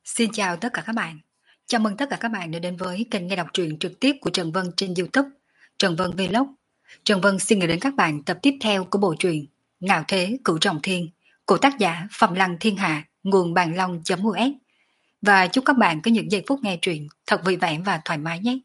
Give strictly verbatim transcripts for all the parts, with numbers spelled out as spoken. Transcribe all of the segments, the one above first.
Xin chào tất cả các bạn. Chào mừng tất cả các bạn đã đến với kênh nghe đọc truyện trực tiếp của Trần Vân trên YouTube, Trần Vân Vlog. Trần Vân xin gửi đến các bạn tập tiếp theo của bộ truyện Ngạo Thế Cửu Trọng Thiên của tác giả Phạm Lăng Thiên Hạ, nguồn bàn long.us. Và chúc các bạn có những giây phút nghe truyện thật vui vẻ và thoải mái nhé.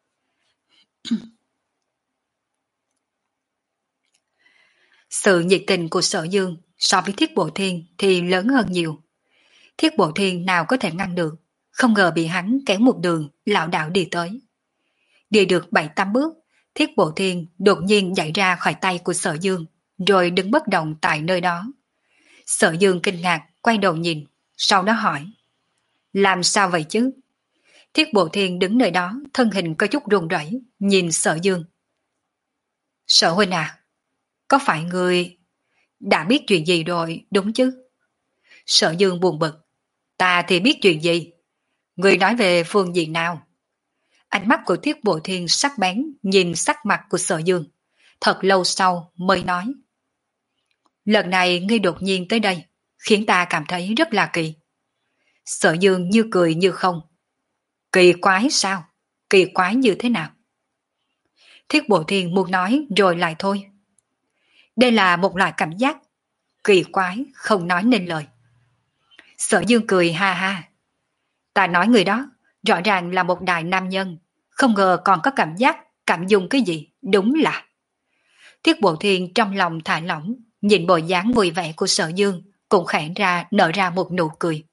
Sự nhiệt tình của Sở Dương so với Thiết Bộ Thiên thì lớn hơn nhiều. Thiết Bộ Thiên nào có thể ngăn được, không ngờ bị hắn kéo một đường lảo đảo đi tới. Đi được bảy tám bước, Thiết Bộ Thiên đột nhiên nhảy ra khỏi tay của Sở Dương, rồi đứng bất động tại nơi đó. Sở Dương kinh ngạc quay đầu nhìn, sau đó hỏi: làm sao vậy chứ? Thiết Bộ Thiên đứng nơi đó, thân hình có chút run rẩy, nhìn Sở Dương. Sở huynh à, có phải người đã biết chuyện gì rồi đúng chứ? Sở Dương buồn bực: ta thì biết chuyện gì? Người nói về phương diện nào? Ánh mắt của Thiết Bộ Thiên sắc bén nhìn sắc mặt của Sở Dương. Thật lâu sau mới nói: lần này ngươi đột nhiên tới đây, khiến ta cảm thấy rất là kỳ. Sở Dương như cười như không. Kỳ quái sao? Kỳ quái như thế nào? Thiết Bộ Thiên muốn nói rồi lại thôi. Đây là một loại cảm giác kỳ quái không nói nên lời. Sở Dương cười ha ha. Ta nói người đó rõ ràng là một đại nam nhân, không ngờ còn có cảm giác cảm dung cái gì, đúng là. Thiết Bộ Thiên trong lòng thả lỏng, nhìn bộ dáng vui vẻ của Sở Dương, cũng khẽ ra nở ra một nụ cười.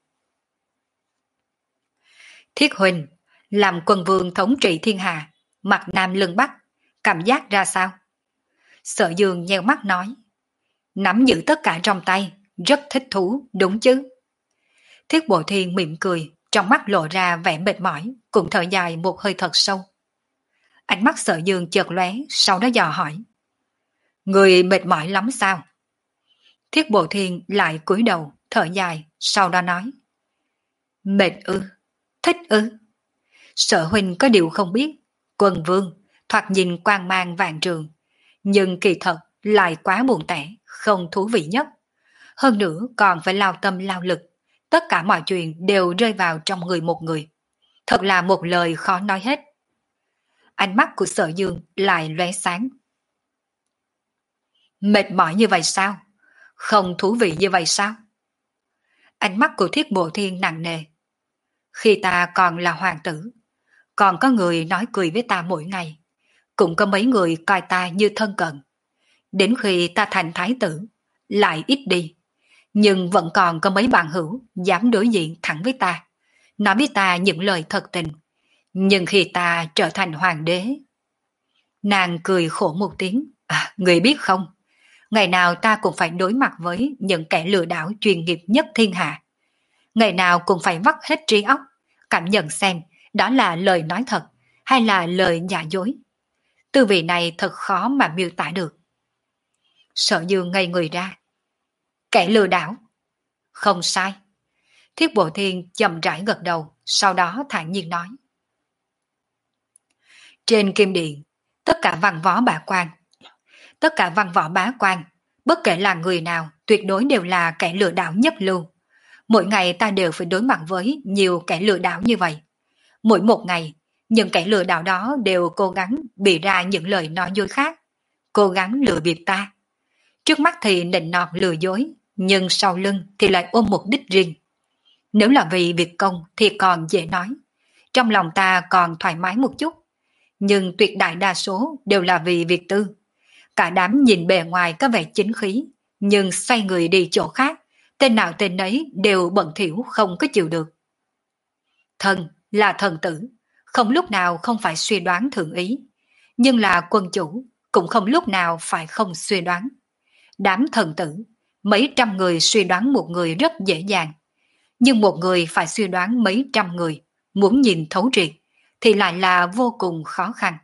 Thiết huynh, làm quân vương thống trị thiên hạ, mặt nam lưng bắc, cảm giác ra sao? Sở Dương nheo mắt nói: nắm giữ tất cả trong tay, rất thích thú, đúng chứ? Thiết Bộ Thiên mỉm cười, trong mắt lộ ra vẻ mệt mỏi, cũng thở dài một hơi thật sâu. Ánh mắt Sở Dương chợt lóe, sau đó dò hỏi: người mệt mỏi lắm sao? Thiết Bộ Thiên lại cúi đầu, thở dài, sau đó nói: mệt ư? Thích ư? Sở huynh có điều không biết, quân vương thoạt nhìn quang mang vạn trường, nhưng kỳ thật lại quá buồn tẻ, không thú vị nhất. Hơn nữa còn phải lao tâm lao lực, tất cả mọi chuyện đều rơi vào trong người một người. Thật là một lời khó nói hết. Ánh mắt của Sở Dương lại lóe sáng. Mệt mỏi như vậy sao? Không thú vị như vậy sao? Ánh mắt của Thiết Bộ Thiên nặng nề. Khi ta còn là hoàng tử, còn có người nói cười với ta mỗi ngày, cũng có mấy người coi ta như thân cận. Đến khi ta thành thái tử, lại ít đi, nhưng vẫn còn có mấy bạn hữu dám đối diện thẳng với ta, nói với ta những lời thật tình. Nhưng khi ta trở thành hoàng đế... Nàng cười khổ một tiếng. À, người biết không, ngày nào ta cũng phải đối mặt với những kẻ lừa đảo chuyên nghiệp nhất thiên hạ. Ngày nào cũng phải vắt hết trí óc, cảm nhận xem đó là lời nói thật hay là lời giả dối. Tư vị này thật khó mà miêu tả được. Sở Dương ngây người ra. Kẻ lừa đảo? Không sai. Thiết Bộ Thiên chậm rãi gật đầu, sau đó thản nhiên nói. Trên kim điện, tất cả văn võ bá quan, tất cả văn võ bá quan, bất kể là người nào, tuyệt đối đều là kẻ lừa đảo nhất lưu. Mỗi ngày ta đều phải đối mặt với nhiều kẻ lừa đảo như vậy. Mỗi một ngày, những kẻ lừa đảo đó đều cố gắng bịa ra những lời nói dối khác, cố gắng lừa bịp ta. Trước mắt thì nịnh nọt lừa dối, nhưng sau lưng thì lại ôm mục đích riêng. Nếu là vì việc công thì còn dễ nói, trong lòng ta còn thoải mái một chút, nhưng tuyệt đại đa số đều là vì việc tư. Cả đám nhìn bề ngoài có vẻ chính khí, nhưng xoay người đi chỗ khác, tên nào tên ấy đều bận thỉu không có chịu được. Thần là thần tử, không lúc nào không phải suy đoán thượng ý, nhưng là quân chủ cũng không lúc nào phải không suy đoán. Đám thần tử, mấy trăm người suy đoán một người rất dễ dàng, nhưng một người phải suy đoán mấy trăm người, muốn nhìn thấu triệt thì lại là vô cùng khó khăn.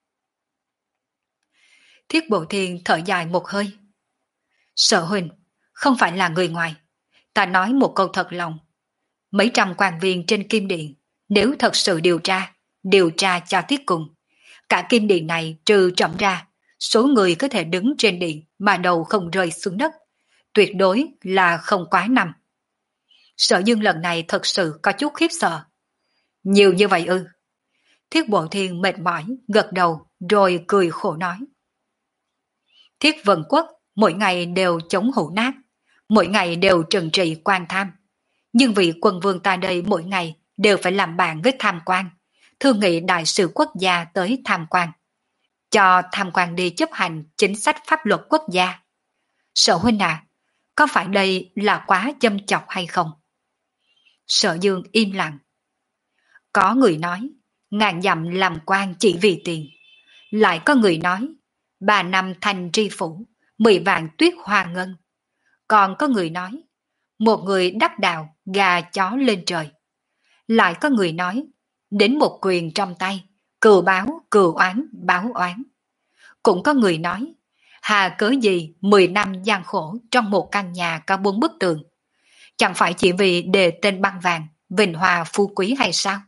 Thiết Bộ Thiên thở dài một hơi. Sở huynh, không phải là người ngoài, ta nói một câu thật lòng. Mấy trăm quan viên trên kim điện, nếu thật sự điều tra, điều tra cho tiết cùng, cả kim điện này trừ trẫm ra, số người có thể đứng trên điện mà đầu không rơi xuống đất, tuyệt đối là không quá năm. Sở Dương lần này thật sự có chút khiếp sợ. Nhiều như vậy ư? Thiết Bộ Thiên mệt mỏi, gật đầu, rồi cười khổ nói. Thiết Vân Quốc mỗi ngày đều chống hủ nát, mỗi ngày đều trừng trị quan tham. Nhưng vì quân vương ta đây mỗi ngày đều phải làm bạn với tham quan, thương nghị đại sự quốc gia tới tham quan. Cho tham quan đi chấp hành chính sách pháp luật quốc gia. Sở huynh à, có phải đây là quá châm chọc hay không? Sở Dương im lặng. Có người nói, ngàn dặm làm quan chỉ vì tiền. Lại có người nói, ba năm thành tri phủ, mười vạn tuyết hoa ngân. Còn có người nói, một người đắc đạo, gà chó lên trời. Lại có người nói, đến một quyền trong tay, cừu báo, cừu oán, báo oán. Cũng có người nói, hà cớ gì mười năm gian khổ trong một căn nhà có bốn bức tường. Chẳng phải chỉ vì đề tên băng vàng, vinh hoa phú quý hay sao?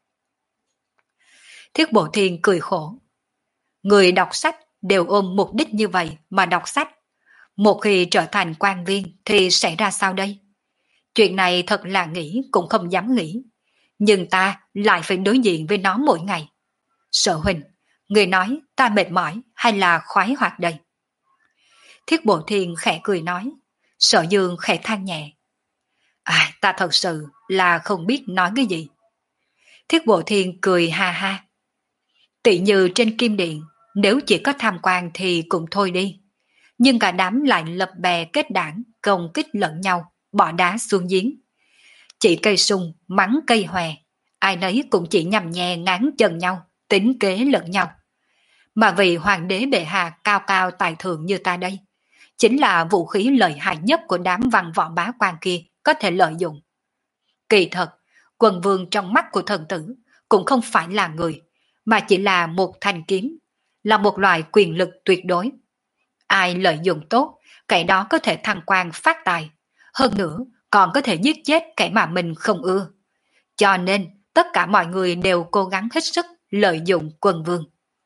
Thiết Bộ Thiên cười khổ. Người đọc sách đều ôm mục đích như vậy mà đọc sách. Một khi trở thành quan viên thì sẽ ra sao đây? Chuyện này thật là nghĩ cũng không dám nghĩ. Nhưng ta lại phải đối diện với nó mỗi ngày. Sở huynh, người nói ta mệt mỏi hay là khoái hoạt đây? Thiết Bộ Thiên khẽ cười nói. Sở Dương khẽ than nhẹ. À, ta thật sự là không biết nói cái gì. Thiết Bộ Thiên cười ha ha. Tỷ như trên kim điện, nếu chỉ có tham quan thì cũng thôi đi. Nhưng cả đám lại lập bè kết đảng, công kích lẫn nhau, bỏ đá xuống giếng. Chỉ cây sung, mắng cây hòe, ai nấy cũng chỉ nhằm nhè ngán chân nhau, tính kế lẫn nhau. Mà vì hoàng đế bệ hạ cao cao tài thượng như ta đây, chính là vũ khí lợi hại nhất của đám văn võ bá quan kia có thể lợi dụng. Kỳ thật, quần vương trong mắt của thần tử cũng không phải là người, mà chỉ là một thanh kiếm, là một loại quyền lực tuyệt đối. Ai lợi dụng tốt, kẻ đó có thể thăng quan phát tài, hơn nữa còn có thể giết chết kẻ mà mình không ưa. Cho nên tất cả mọi người đều cố gắng hết sức lợi dụng quân vương.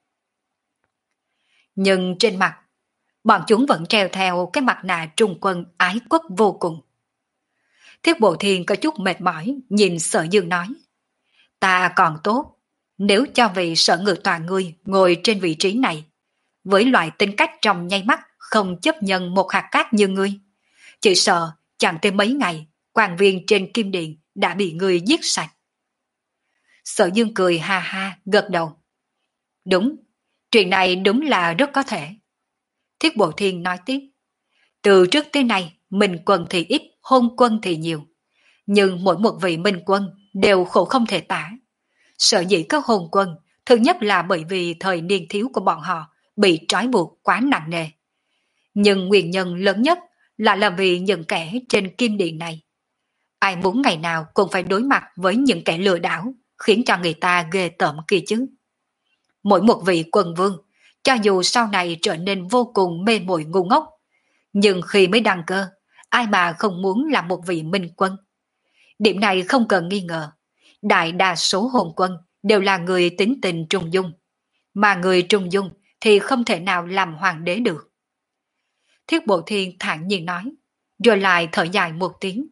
Nhưng trên mặt, bọn chúng vẫn treo theo cái mặt nạ trung quân ái quốc vô cùng. Thiết Bộ Thiên có chút mệt mỏi nhìn Sở Dương nói. Ta còn tốt, nếu cho vị Sở Ngự Tọa ngươi ngồi trên vị trí này, với loại tính cách trong nháy mắt không chấp nhận một hạt cát như ngươi, chỉ sợ chẳng tới mấy ngày, quan viên trên kim điện đã bị ngươi giết sạch. Sở Dương cười ha ha, gật đầu. Đúng, chuyện này đúng là rất có thể. Thiết Bộ Thiên nói tiếp. Từ trước tới nay, minh quân thì ít, hôn quân thì nhiều. Nhưng mỗi một vị minh quân đều khổ không thể tả. Sở dĩ có hôn quân, thứ nhất là bởi vì thời niên thiếu của bọn họ bị trói buộc quá nặng nề. Nhưng nguyên nhân lớn nhất là là vì những kẻ trên kim điện này. Ai muốn ngày nào cũng phải đối mặt với những kẻ lừa đảo, khiến cho người ta ghê tởm kia chứ. Mỗi một vị quân vương, cho dù sau này trở nên vô cùng mê muội ngu ngốc, nhưng khi mới đăng cơ, ai mà không muốn làm một vị minh quân. Điểm này không cần nghi ngờ. Đại đa số hồn quân đều là người tính tình trung dung, mà người trung dung thì không thể nào làm hoàng đế được. Thiết Bộ Thiên thản nhiên nói, rồi lại thở dài một tiếng.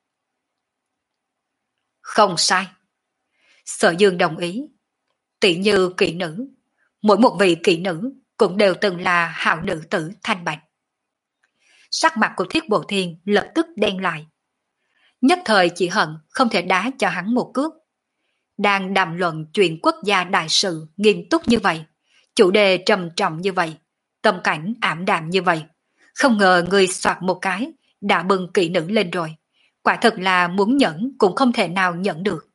Không sai. Sở Dương đồng ý. Tỷ như kỹ nữ, mỗi một vị kỹ nữ cũng đều từng là hảo nữ tử thanh bạch. Sắc mặt của Thiết Bộ Thiên lập tức đen lại. Nhất thời chỉ hận không thể đá cho hắn một cước. Đang đàm luận chuyện quốc gia đại sự nghiêm túc như vậy, chủ đề trầm trọng như vậy, tâm cảnh ảm đạm như vậy, không ngờ người soạt một cái đã bưng kỹ nữ lên rồi. Quả thật là muốn nhẫn cũng không thể nào nhẫn được.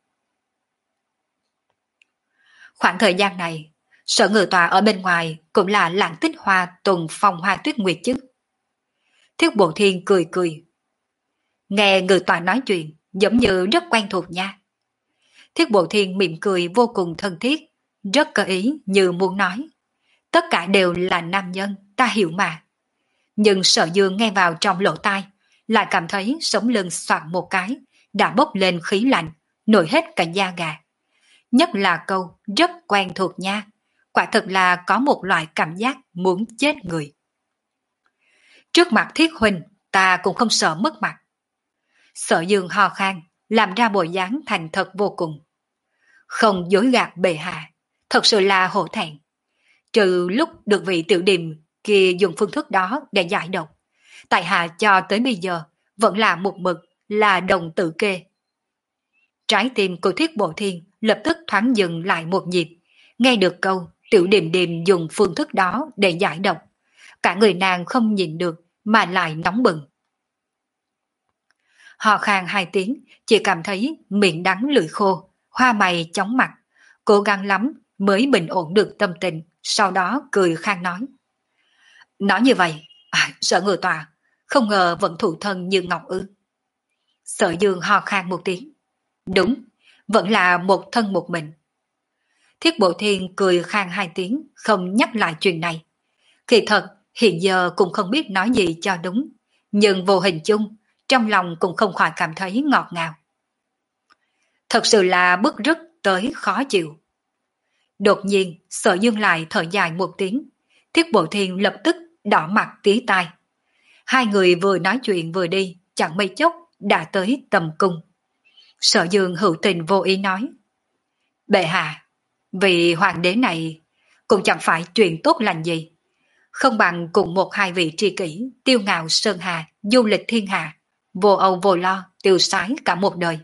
Khoảng thời gian này, Sở Ngự Tọa ở bên ngoài cũng là lãng tích hoa tuần phong hoa tuyết nguyệt chứ. Thiết Bộ Thiên cười cười. Nghe Ngự Tọa nói chuyện giống như rất quen thuộc nha. Thiết Bộ Thiên mỉm cười vô cùng thân thiết, rất có ý như muốn nói. Tất cả đều là nam nhân, ta hiểu mà. Nhưng Sở Dương nghe vào trong lỗ tai, lại cảm thấy sống lưng soạn một cái, đã bốc lên khí lạnh, nổi hết cả da gà. Nhất là câu rất quen thuộc nha, quả thật là có một loại cảm giác muốn chết người. Trước mặt Thiết huynh, ta cũng không sợ mất mặt. Sở Dương ho khan, làm ra bộ dáng thành thật vô cùng. Không dối gạt bệ hạ, thật sự là hổ thẹn. Trừ lúc được vị tiểu điềm kia dùng phương thức đó để giải độc, tại hạ cho tới bây giờ vẫn là một mực là đồng tử kê. Trái tim của Thiết Bộ Thiên lập tức thoáng dừng lại một nhịp, nghe được câu tiểu điềm điềm dùng phương thức đó để giải độc. Cả người nàng không nhìn được mà lại nóng bừng. Ho khan hai tiếng, chỉ cảm thấy miệng đắng lưỡi khô, hoa mày chóng mặt, cố gắng lắm mới bình ổn được tâm tình, sau đó cười khan nói. Nói như vậy, à, Sở Ngự Tọa, không ngờ vẫn thủ thân như ngọc ư. Sở Dương ho khan một tiếng. Đúng, vẫn là một thân một mình. Thiết Bộ Thiên cười khan hai tiếng, không nhắc lại chuyện này. Kỳ thật, hiện giờ cũng không biết nói gì cho đúng, nhưng vô hình chung, trong lòng cũng không khỏi cảm thấy ngọt ngào. Thật sự là bức rứt tới khó chịu. Đột nhiên, Sở Dương lại thở dài một tiếng, Thiết Bộ Thiên lập tức đỏ mặt tía tai. Hai người vừa nói chuyện vừa đi, chẳng mấy chốc đã tới tầm cung. Sở Dương hữu tình vô ý nói. Bệ hạ, vị hoàng đế này cũng chẳng phải chuyện tốt lành gì. Không bằng cùng một hai vị tri kỷ tiêu ngạo sơn hà, du lịch thiên hạ, vô âu vô lo, tiêu sái cả một đời.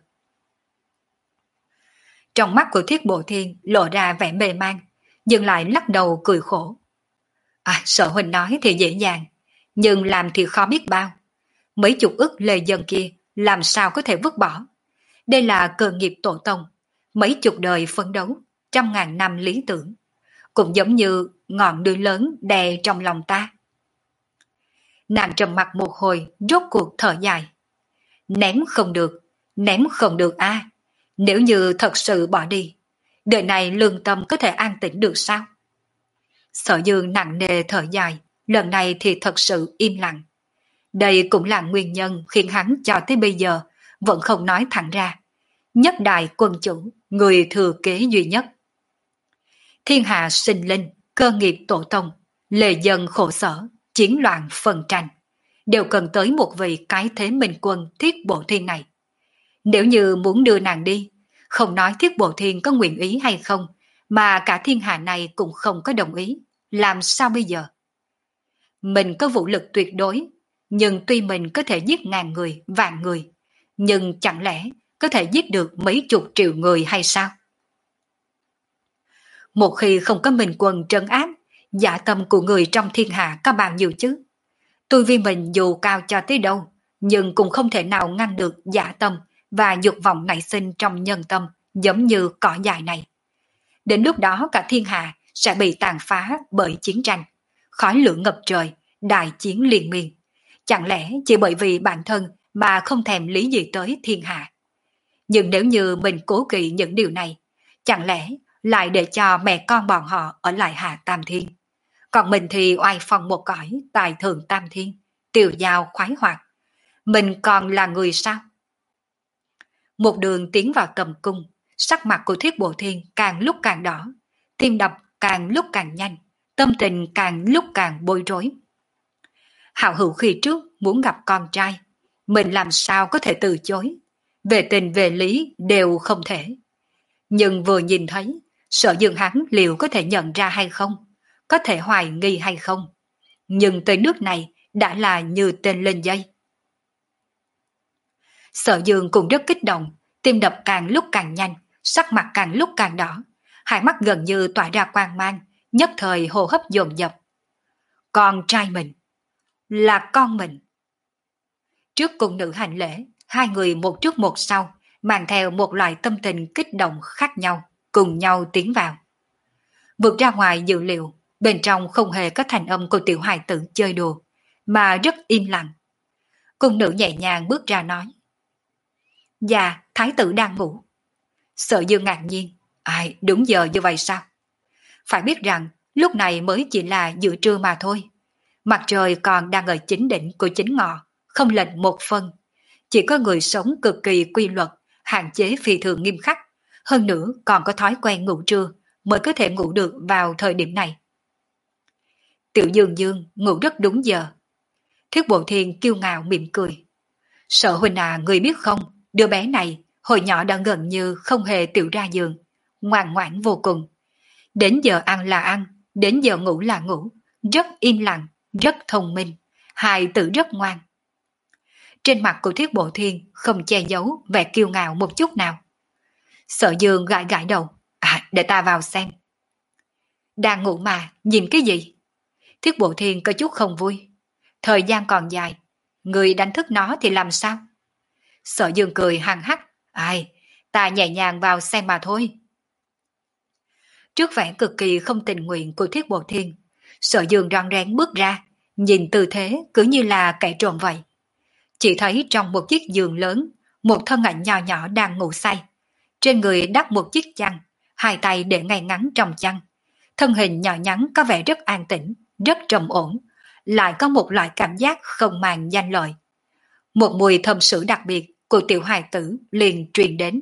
Trong mắt của Thiết Bộ Thiên lộ ra vẻ mê man, nhưng lại lắc đầu cười khổ. À, Sở huynh nói thì dễ dàng, nhưng làm thì khó biết bao. Mấy chục ức lê dân kia làm sao có thể vứt bỏ. Đây là cơ nghiệp tổ tông, mấy chục đời phấn đấu, trăm ngàn năm lý tưởng. Cũng giống như ngọn núi lớn đè trong lòng ta. Nàng trầm mặt một hồi, rốt cuộc thở dài. Ném không được, ném không được a. À, nếu như thật sự bỏ đi, đời này lương tâm có thể an tĩnh được sao? Sở Dương nặng nề thở dài, lần này thì thật sự im lặng. Đây cũng là nguyên nhân khiến hắn cho tới bây giờ vẫn không nói thẳng ra. Nhất đại quân chủ, người thừa kế duy nhất. Thiên hạ sinh linh, cơ nghiệp tổ tông, lề dân khổ sở, chiến loạn phân tranh, đều cần tới một vị cái thế minh quân Thiết Bộ Thiên này. Nếu như muốn đưa nàng đi, không nói Thiết Bộ Thiên có nguyện ý hay không, mà cả thiên hạ này cũng không có đồng ý, làm sao bây giờ? Mình có vũ lực tuyệt đối, nhưng tuy mình có thể giết ngàn người, vạn người, nhưng chẳng lẽ có thể giết được mấy chục triệu người hay sao? Một khi không có mình quân trấn áp, dạ tâm của người trong thiên hạ có bao nhiêu chứ? Tôi vì mình dù cao cho tới đâu, nhưng cũng không thể nào ngăn được dạ tâm và dục vọng nảy sinh trong nhân tâm giống như cỏ dại này. Đến lúc đó cả thiên hạ sẽ bị tàn phá bởi chiến tranh, khói lửa ngập trời, đại chiến liên miên. Chẳng lẽ chỉ bởi vì bản thân mà không thèm lý gì tới thiên hạ? Nhưng nếu như mình cố kỵ những điều này, chẳng lẽ lại để cho mẹ con bọn họ ở lại hạ tam thiên? Còn mình thì oai phong một cõi tài thượng tam thiên, tiều giao khoái hoạt. Mình còn là người sao? Một đường tiến vào tầm cung, sắc mặt của Thiết Bộ Thiên càng lúc càng đỏ, tim đập càng lúc càng nhanh, tâm tình càng lúc càng bối rối. Hạo hữu khi trước muốn gặp con trai, mình làm sao có thể từ chối, về tình về lý đều không thể. Nhưng vừa nhìn thấy, Sở Dương hắn liệu có thể nhận ra hay không, có thể hoài nghi hay không. Nhưng tới nước này đã là như tên lên dây. Sở Dương cũng rất kích động, tim đập càng lúc càng nhanh, sắc mặt càng lúc càng đỏ, hai mắt gần như tỏa ra quang mang, nhất thời hô hấp dồn dập. Con trai mình, là con mình. Trước cung nữ hành lễ, hai người một trước một sau, mang theo một loại tâm tình kích động khác nhau, cùng nhau tiến vào. Vượt ra ngoài dự liệu, bên trong không hề có thành âm của tiểu hài tử chơi đùa, mà rất im lặng. Cung nữ nhẹ nhàng bước ra nói. Dạ, thái tử đang ngủ. Sở Dương ngạc nhiên, ai đúng giờ như vậy sao? Phải biết rằng, lúc này mới chỉ là giữa trưa mà thôi. Mặt trời còn đang ở chính đỉnh của chính ngọ, không lệch một phân. Chỉ có người sống cực kỳ quy luật, hạn chế phi thường nghiêm khắc, hơn nữa còn có thói quen ngủ trưa mới có thể ngủ được vào thời điểm này. Tiểu Dương Dương ngủ rất đúng giờ. Thiết Bộ Thiên kiêu ngạo mỉm cười. Sợ huynh à, người biết không, đứa bé này hồi nhỏ đã gần như không hề tiểu ra giường, ngoan ngoãn vô cùng. Đến giờ ăn là ăn, đến giờ ngủ là ngủ, rất im lặng, rất thông minh, hài tử rất ngoan. Trên mặt của Thiết Bộ Thiên không che giấu vẻ kiêu ngạo một chút nào. Sợ Dương gãi gãi đầu, à, để ta vào xem. Đang ngủ mà, nhìn cái gì? Thiết Bộ Thiên có chút không vui. Thời gian còn dài, người đánh thức nó thì làm sao? Sợ Dương cười hằng hắc, ai, ta nhẹ nhàng vào xem mà thôi. Trước vẻ cực kỳ không tình nguyện của Thiết Bộ Thiên, Sợ Dương rón rén bước ra, nhìn tư thế cứ như là kẻ trộm vậy. Chỉ thấy trong một chiếc giường lớn, một thân ảnh nhỏ nhỏ đang ngủ say. Trên người đắp một chiếc chăn, hai tay để ngay ngắn trong chăn. Thân hình nhỏ nhắn có vẻ rất an tĩnh, rất trầm ổn, lại có một loại cảm giác không màng danh lợi. Một mùi thơm sữa đặc biệt của tiểu hài tử liền truyền đến.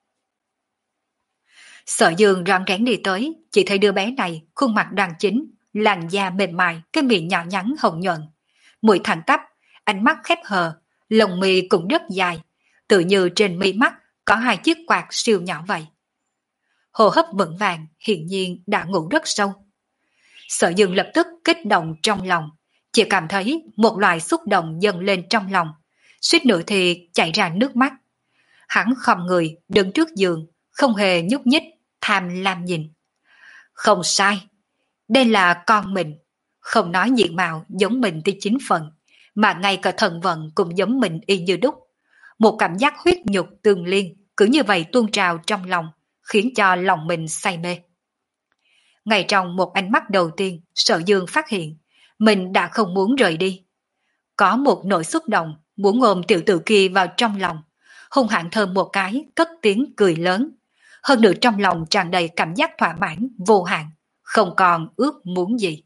Sợ Dương rón rén đi tới, chỉ thấy đứa bé này khuôn mặt đoan chính, làn da mềm mại, cái miệng nhỏ nhắn hồng nhuận, mũi thẳng tắp, ánh mắt khép hờ, lông mi cũng rất dài, tự như trên mi mắt có hai chiếc quạt siêu nhỏ vậy. Hô hấp vững vàng, hiển nhiên đã ngủ rất sâu. Sợ Dương lập tức kích động trong lòng, chỉ cảm thấy một loại xúc động dâng lên trong lòng, suýt nữa thì chảy ra nước mắt. Hắn khom người đứng trước giường, không hề nhúc nhích, tham lam nhìn. Không sai, đây là con mình, không nói diện mạo giống mình tới chín phần, mà ngay cả thần vận cũng giống mình y như đúc. Một cảm giác huyết nhục tương liên cứ như vậy tuôn trào trong lòng, khiến cho lòng mình say mê. Ngay trong một ánh mắt đầu tiên, Sợ Dương phát hiện mình đã không muốn rời đi. Có một nỗi xúc động muốn ôm tiểu tử kia vào trong lòng, hung hãn thơm một cái, cất tiếng cười lớn. Hơn nữa trong lòng tràn đầy cảm giác thỏa mãn vô hạn, không còn ước muốn gì.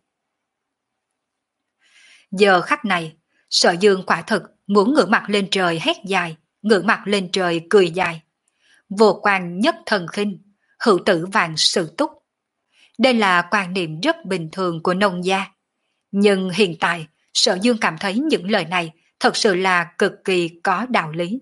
Giờ khắc này, Sợ Dương quả thực muốn ngửa mặt lên trời hét dài, ngửa mặt lên trời cười dài. Vô quan nhất thần khinh, hữu tử vạn sự túc. Đây là quan niệm rất bình thường của nông gia. Nhưng hiện tại, Sợ Dương cảm thấy những lời này thật sự là cực kỳ có đạo lý.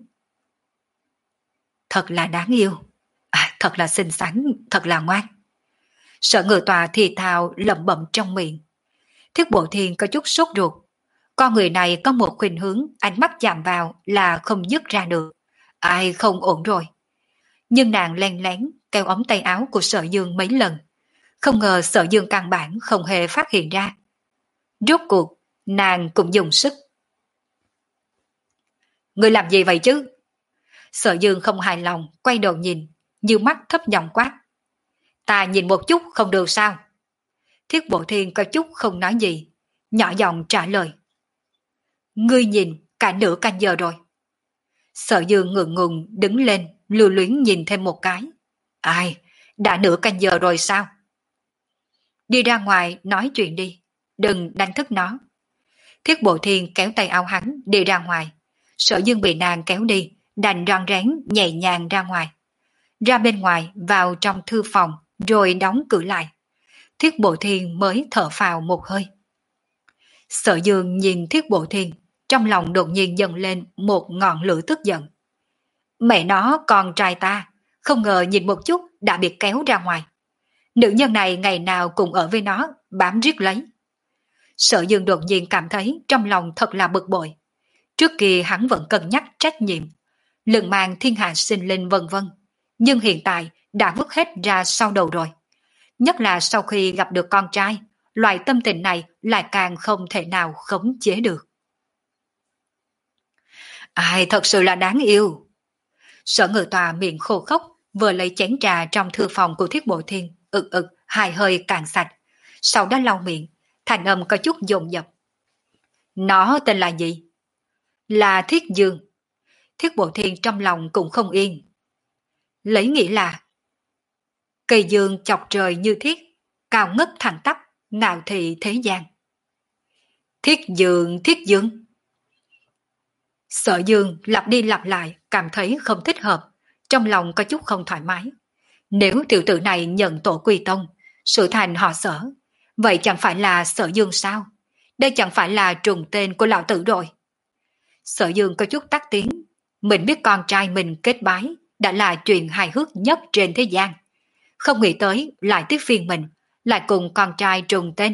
Thật là đáng yêu, à, thật là xinh xắn, thật là ngoan. Sợ Ngự Tòa thì thào lẩm bẩm trong miệng. Thiết Bộ Thiên có chút sốt ruột. Con người này có một khuynh hướng ánh mắt chạm vào là không dứt ra được. Ai không ổn rồi. Nhưng nàng len lén kéo ống tay áo của Sợ Dương mấy lần. Không ngờ Sợ Dương căn bản không hề phát hiện ra. Rốt cuộc, nàng cũng dùng sức. Ngươi làm gì vậy chứ? Sợ Dương không hài lòng, quay đầu nhìn, như mắt thấp giọng quát. Ta nhìn một chút không được sao? Thiết Bộ Thiên có chút không nói gì, nhỏ giọng trả lời. Ngươi nhìn cả nửa canh giờ rồi. Sợ Dương ngượng ngùng đứng lên, lưu luyến nhìn thêm một cái. Ai, đã nửa canh giờ rồi sao? Đi ra ngoài nói chuyện đi, đừng đánh thức nó. Thiết Bộ Thiên kéo tay áo hắn đi ra ngoài. Sợ Dương bị nàng kéo đi, đành rón rén nhẹ nhàng ra ngoài. Ra bên ngoài vào trong thư phòng rồi đóng cửa lại. Thiết Bộ Thiên mới thở phào một hơi. Sợ Dương nhìn Thiết Bộ Thiên, trong lòng đột nhiên dâng lên một ngọn lửa tức giận. Mẹ nó con trai ta, không ngờ nhìn một chút đã bị kéo ra ngoài. Nữ nhân này ngày nào cũng ở với nó, bám riết lấy. Sợ Dương đột nhiên cảm thấy trong lòng thật là bực bội. Trước kia hắn vẫn cân nhắc trách nhiệm, lần mang thiên hạ sinh linh vân vân, nhưng hiện tại đã vứt hết ra sau đầu rồi. Nhất là sau khi gặp được con trai, loại tâm tình này lại càng không thể nào khống chế được. Ai thật sự là đáng yêu. Sở Ngự Tòa miệng khô khốc, vừa lấy chén trà trong thư phòng của Thiết Bộ Thiên, ực ực hai hơi cạn sạch, sau đó lau miệng, thành âm có chút dồn dập. Nó tên là gì? Là Thiết Dương. Thiết Bộ Thiên trong lòng cũng không yên. Lấy nghĩ là cây dương chọc trời như thiết, cao ngất thẳng tắp, ngạo thị thế gian. Thiết Dương, Thiết Dương. Sợ Dương lặp đi lặp lại, cảm thấy không thích hợp, trong lòng có chút không thoải mái. Nếu tiểu tử này nhận tổ quy tông, sự thành họ Sở, vậy chẳng phải là Sở Dương sao? Đây chẳng phải là trùng tên của lão tử rồi. Sở Dương có chút tắc tiếng. Mình biết con trai mình kết bái đã là chuyện hài hước nhất trên thế gian. Không nghĩ tới lại tiếp phiên mình, lại cùng con trai trùng tên.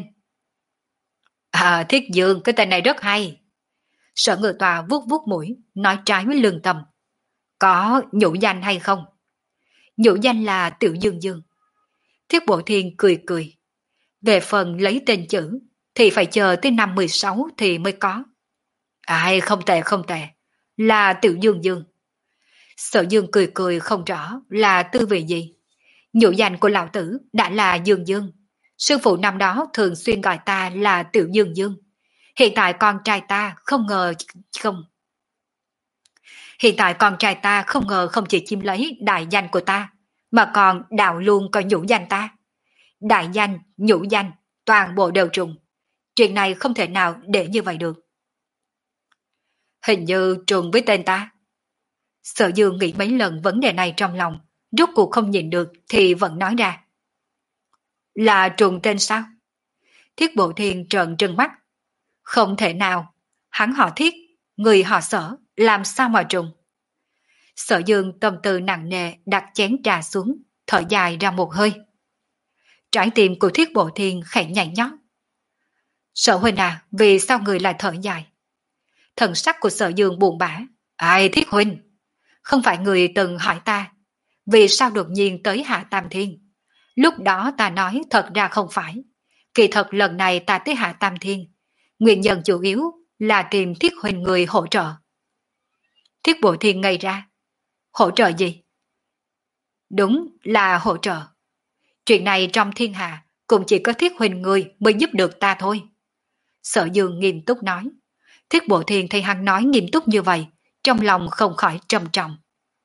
À, Thiết Dương, cái tên này rất hay. Sở Ngự Tòa vuốt vuốt mũi, nói trái với lương tâm. Có nhũ danh hay không? Nhũ danh là Tiểu Dương Dương. Thiết Bộ Thiên cười cười. Về phần lấy tên chữ, thì phải chờ tới năm mười sáu thì mới có. Ai, không tệ không tệ, là Tiểu Dương Dương. Sở Dương cười cười không rõ là tư vị gì. Nhũ danh của lão tử đã là Dương Dương. Sư phụ năm đó thường xuyên gọi ta là Tiểu Dương Dương. Hiện tại con trai ta không ngờ không. Hiện tại con trai ta không ngờ không chỉ chiếm lấy đại danh của ta, mà còn đào luôn coi nhũ danh ta. Đại danh, nhũ danh, toàn bộ đều trùng. Chuyện này không thể nào để như vậy được. Hình như trùng với tên ta. Sở Dương nghĩ mấy lần vấn đề này trong lòng, rốt cuộc không nhìn được thì vẫn nói ra. Là trùng tên sao? Thiết Bộ Thiên trợn trừng mắt. Không thể nào, hắn họ Thiết, người họ Sở, làm sao mà trùng? Sở Dương tâm tư nặng nề đặt chén trà xuống, thở dài ra một hơi. Trái tim của Thiết Bộ Thiên khẽ nhảy nhót. Sở huynh à, vì sao người lại thở dài? Thần sắc của Sở Dương buồn bã. Ai Thiết huynh? Không phải người từng hỏi ta, vì sao đột nhiên tới Hạ Tam Thiên? Lúc đó ta nói thật ra không phải. Kỳ thật lần này ta tới Hạ Tam Thiên, nguyên nhân chủ yếu là tìm Thiết huynh người hỗ trợ. Thiết Bộ Thiên ngây ra. Hỗ trợ gì? Đúng là hỗ trợ. Chuyện này trong thiên hạ cũng chỉ có Thiết huynh người mới giúp được ta thôi. Sở Dương nghiêm túc nói. Thiết Bộ Thiên thấy hắn nói nghiêm túc như vậy, trong lòng không khỏi trầm trọng.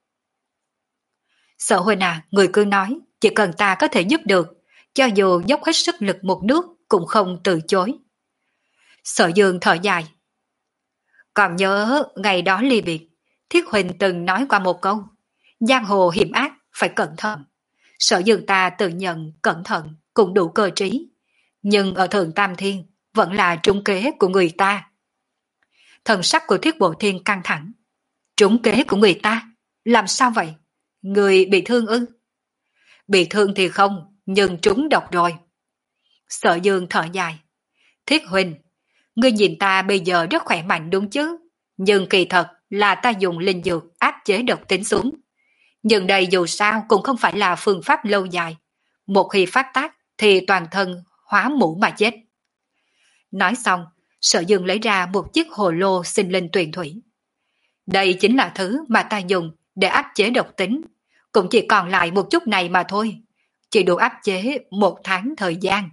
Sở huynh à, người cứ nói, chỉ cần ta có thể giúp được, cho dù dốc hết sức lực một nước cũng không từ chối. Sở Dương thở dài. Còn nhớ ngày đó ly biệt, Thiết huynh từng nói qua một câu, giang hồ hiểm ác phải cẩn thận. Sở Dương ta tự nhận cẩn thận cũng đủ cơ trí, nhưng ở Thượng Tam Thiên vẫn là trúng kế của người ta. Thần sắc của Thiết Bộ Thiên căng thẳng. Trúng kế của người ta? Làm sao vậy? Người bị thương ư? Bị thương thì không, nhưng trúng độc rồi. Sở Dương thở dài. Thiết huynh, ngươi nhìn ta bây giờ rất khỏe mạnh đúng chứ? Nhưng kỳ thật là ta dùng linh dược áp chế độc tính xuống. Nhưng đây dù sao cũng không phải là phương pháp lâu dài. Một khi phát tác thì toàn thân hóa mũ mà chết. Nói xong, Sở Dương lấy ra một chiếc hồ lô sinh linh tuyền thủy. Đây chính là thứ mà ta dùng để áp chế độc tính. Cũng chỉ còn lại một chút này mà thôi. Chỉ đủ áp chế một tháng thời gian.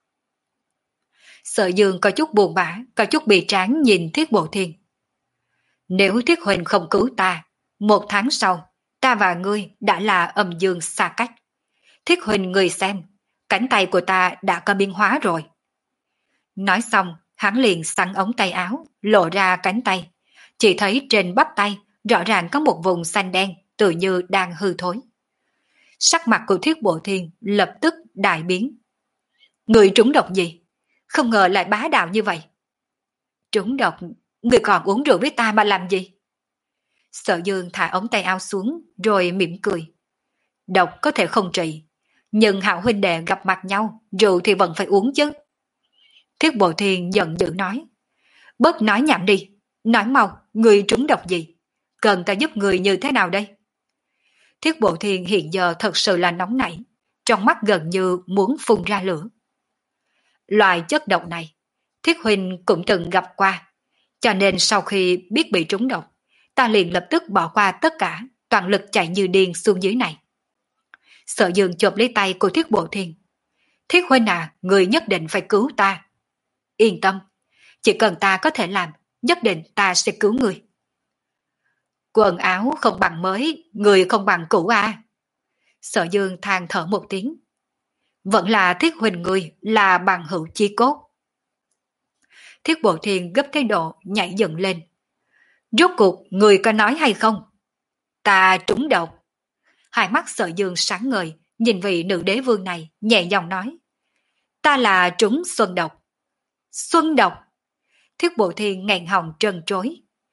Sở Dương có chút buồn bã, có chút bị tráng nhìn Thiết Bộ Thiên. Nếu Thiết huynh không cứu ta, một tháng sau, ta và ngươi đã là âm dương xa cách. Thiết huynh ngươi xem, cánh tay của ta đã có biến hóa rồi. Nói xong, hắn liền xắn ống tay áo, lộ ra cánh tay. Chỉ thấy trên bắp tay rõ ràng có một vùng xanh đen, tự như đang hư thối. Sắc mặt của Thiết Bộ Thiên lập tức đại biến. Người trúng độc gì? Không ngờ lại bá đạo như vậy. Trúng độc, người còn uống rượu với ta mà làm gì? Sở Dương thả ống tay áo xuống rồi mỉm cười. Độc có thể không trị, nhưng hảo huynh đệ gặp mặt nhau, rượu thì vẫn phải uống chứ. Thiết Bộ Thiên giận dữ nói. Bớt nói nhảm đi, nói mau, người trúng độc gì? Cần ta giúp người như thế nào đây? Thiết Bộ Thiên hiện giờ thật sự là nóng nảy, trong mắt gần như muốn phun ra lửa. Loại chất độc này, Thiết huynh cũng từng gặp qua, cho nên sau khi biết bị trúng độc, ta liền lập tức bỏ qua tất cả, toàn lực chạy như điên xuống dưới này. Sở Dương chộp lấy tay của Thiết Bộ Thiên. Thiết huynh à, người nhất định phải cứu ta. Yên tâm, chỉ cần ta có thể làm, nhất định ta sẽ cứu người. Quần áo không bằng mới, người không bằng cũ à. Sở Dương than thở một tiếng. Vẫn là Thiết huynh người là bằng hữu chí cốt. Thiết Bộ Thiên gấp cái độ nhảy dựng lên. Rốt cuộc người có nói hay không? Ta trúng độc. Hai mắt Sở Dương sáng ngời, nhìn vị nữ đế vương này, nhẹ giọng nói. Ta là trúng xuân độc. Xuân độc. Thiết Bộ Thiên nghẹn họng trần trối.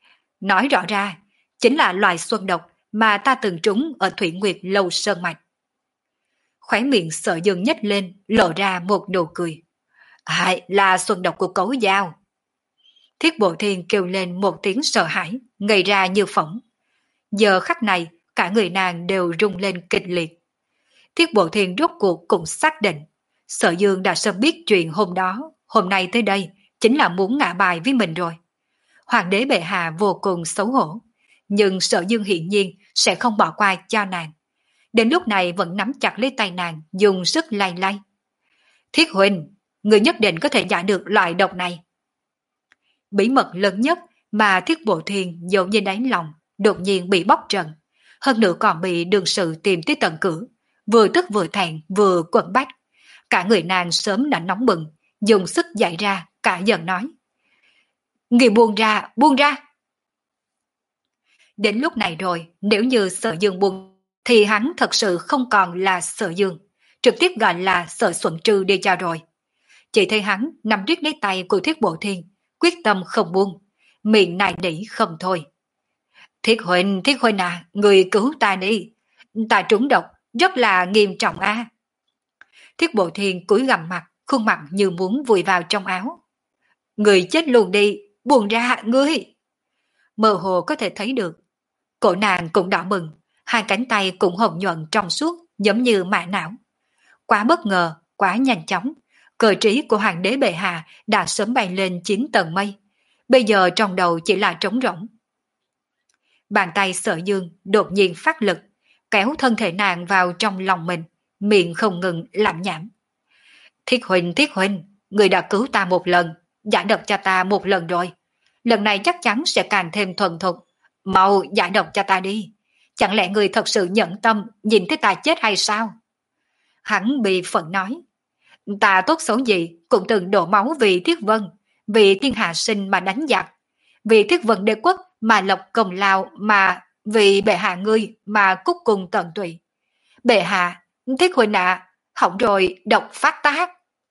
Nói rõ ra, chính là loài xuân độc mà ta từng trúng ở Thủy Nguyệt Lâu Sơn Mạch. Khóe miệng Sở Dương nhếch lên, lộ ra một nụ cười. Ai, là xuân độc của Cấu Dao. Thiết Bộ Thiên kêu lên một tiếng sợ hãi, ngây ra như phỏng. Giờ khắc này, cả người nàng đều rung lên kịch liệt. Thiết Bộ Thiên rốt cuộc cũng xác định, Sở Dương đã sớm biết chuyện hôm đó, hôm nay tới đây chính là muốn ngã bài với mình rồi. Hoàng đế bệ hạ vô cùng xấu hổ, nhưng Sở Dương hiển nhiên sẽ không bỏ qua cho nàng. Đến lúc này vẫn nắm chặt lấy tay nàng, dùng sức lay lay. Thiết huynh, người nhất định có thể giải được loại độc này. Bí mật lớn nhất mà Thiết Bộ Thiên giấu như đáy lòng, đột nhiên bị bóc trần. Hơn nữa còn bị đương sự tìm tới tận cửa, vừa tức vừa thẹn vừa quẫn bách. Cả người nàng sớm đã nóng bừng, dùng sức dậy ra, cả giận nói. Người buông ra, buông ra. Đến lúc này rồi, nếu như Sở Dương buông, thì hắn thật sự không còn là Sở Dương, trực tiếp gọi là Sở Xuân Trư đi cho rồi. Chỉ thấy hắn nắm riết lấy tay của Thiết Bộ Thiên, quyết tâm không buông, miệng nài nỉ không thôi. Thiết huynh, Thiết huynh à, người cứu ta đi, ta trúng độc, rất là nghiêm trọng a. À. Thiết Bộ Thiên cúi gằm mặt, khuôn mặt như muốn vùi vào trong áo. Người chết luôn đi, buông ra, ngươi. Mơ hồ có thể thấy được, cổ nàng cũng đỏ bừng, hai cánh tay cũng hồng nhuận trong suốt, giống như mạ não. Quá bất ngờ, quá nhanh chóng, cờ trí của hoàng đế bệ hạ đã sớm bay lên chín tầng mây, bây giờ trong đầu chỉ là trống rỗng. Bàn tay Sở Dương đột nhiên phát lực, kéo thân thể nàng vào trong lòng mình, miệng không ngừng làm nhảm. Thiết huynh, Thiết huynh, người đã cứu ta một lần, giải độc cho ta một lần rồi, lần này chắc chắn sẽ càng thêm thuần thục. Mau giải độc cho ta đi, chẳng lẽ người thật sự nhẫn tâm nhìn thấy ta chết hay sao? Hắn bị phẫn nói. Ta tốt xấu gì cũng từng đổ máu vì Thiết Vân, vì thiên hạ sinh mà đánh giặc, vì Thiết Vân đế quốc mà lộc công lao, mà vì bệ hạ ngươi mà cúc cùng tận tụy. Bệ hạ, Thiết huynh ạ, à, hỏng rồi, độc phát tác.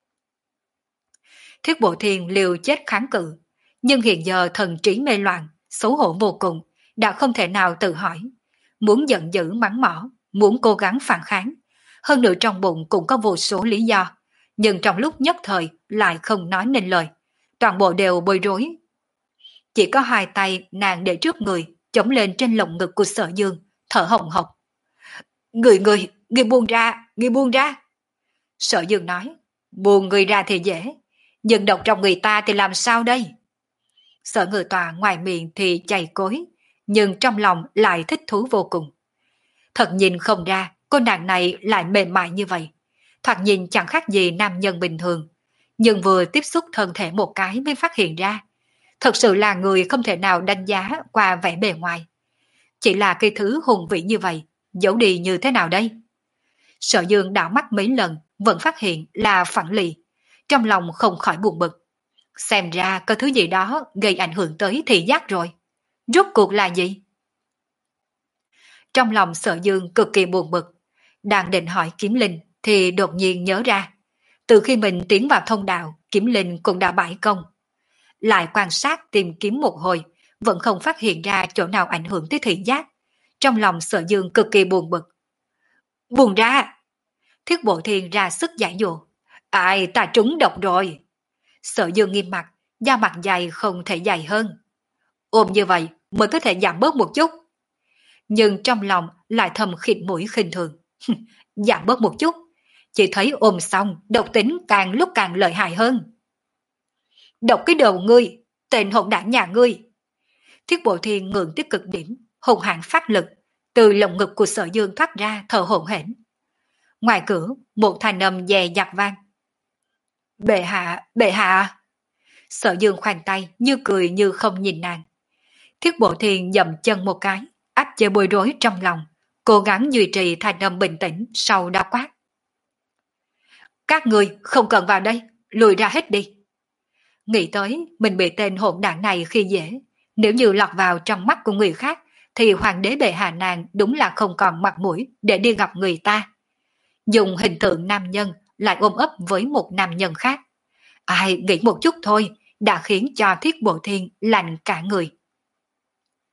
Thiết Bộ Thiên liều chết kháng cự, nhưng hiện giờ thần trí mê loạn, xấu hổ vô cùng, đã không thể nào tự hỏi. Muốn giận dữ mắng mỏ, muốn cố gắng phản kháng. Hơn nữa trong bụng cũng có vô số lý do, nhưng trong lúc nhất thời lại không nói nên lời. Toàn bộ đều bối rối. Chỉ có hai tay nàng để trước người, chống lên trên lồng ngực của Sở Dương, thở hồng hộc. Người người, người buông ra, người buông ra. Sở Dương nói, buông người ra thì dễ, nhưng độc trong người ta thì làm sao đây? Sở Ngự Tọa ngoài miệng thì chày cối, nhưng trong lòng lại thích thú vô cùng. Thật nhìn không ra, cô nàng này lại mềm mại như vậy. Thoạt nhìn chẳng khác gì nam nhân bình thường, nhưng vừa tiếp xúc thân thể một cái mới phát hiện ra. Thật sự là người không thể nào đánh giá qua vẻ bề ngoài. Chỉ là cái thứ hùng vĩ như vậy, giấu đi như thế nào đây? Sở Dương đảo mắt mấy lần, vẫn phát hiện là phản lì. Trong lòng không khỏi buồn bực. Xem ra có thứ gì đó gây ảnh hưởng tới thị giác rồi. Rốt cuộc là gì? Trong lòng Sở Dương cực kỳ buồn bực. Đang định hỏi Kiếm Linh thì đột nhiên nhớ ra. Từ khi mình tiến vào thông đạo, Kiếm Linh cũng đã bãi công. Lại quan sát tìm kiếm một hồi, vẫn không phát hiện ra chỗ nào ảnh hưởng tới thị giác. Trong lòng Sở Dương cực kỳ buồn bực. Buồn ra! Thiết Bộ Thiên ra sức giải dụ. Ai, ta trúng độc rồi! Sở Dương nghiêm mặt, da mặt dày không thể dày hơn. Ôm như vậy mới có thể giảm bớt một chút. Nhưng trong lòng lại thầm khịt mũi khinh thường. Giảm bớt một chút, chỉ thấy ôm xong độc tính càng lúc càng lợi hại hơn. Độc cái đầu ngươi, tên hỗn đản nhà ngươi. Thiết Bộ Thiên ngượng tới cực điểm, hùng hãn phát lực, từ lồng ngực của Sở Dương thoát ra thở hổn hển. Ngoài cửa, một thanh âm dè dặt vang. Bệ hạ, bệ hạ. Sở Dương khoanh tay, như cười như không nhìn nàng. Thiết Bộ Thiên dậm chân một cái, áp chế bối rối trong lòng, cố gắng duy trì thanh âm bình tĩnh sau đó quát. Các người không cần vào đây, lùi ra hết đi. Nghĩ tới mình bị tên hỗn đảng này khi dễ, nếu như lọt vào trong mắt của người khác, thì hoàng đế bệ hạ nàng đúng là không còn mặt mũi để đi gặp người ta. Dùng hình tượng nam nhân lại ôm ấp với một nam nhân khác. Ai nghĩ một chút thôi đã khiến cho Thiết Bộ Thiên lạnh cả người.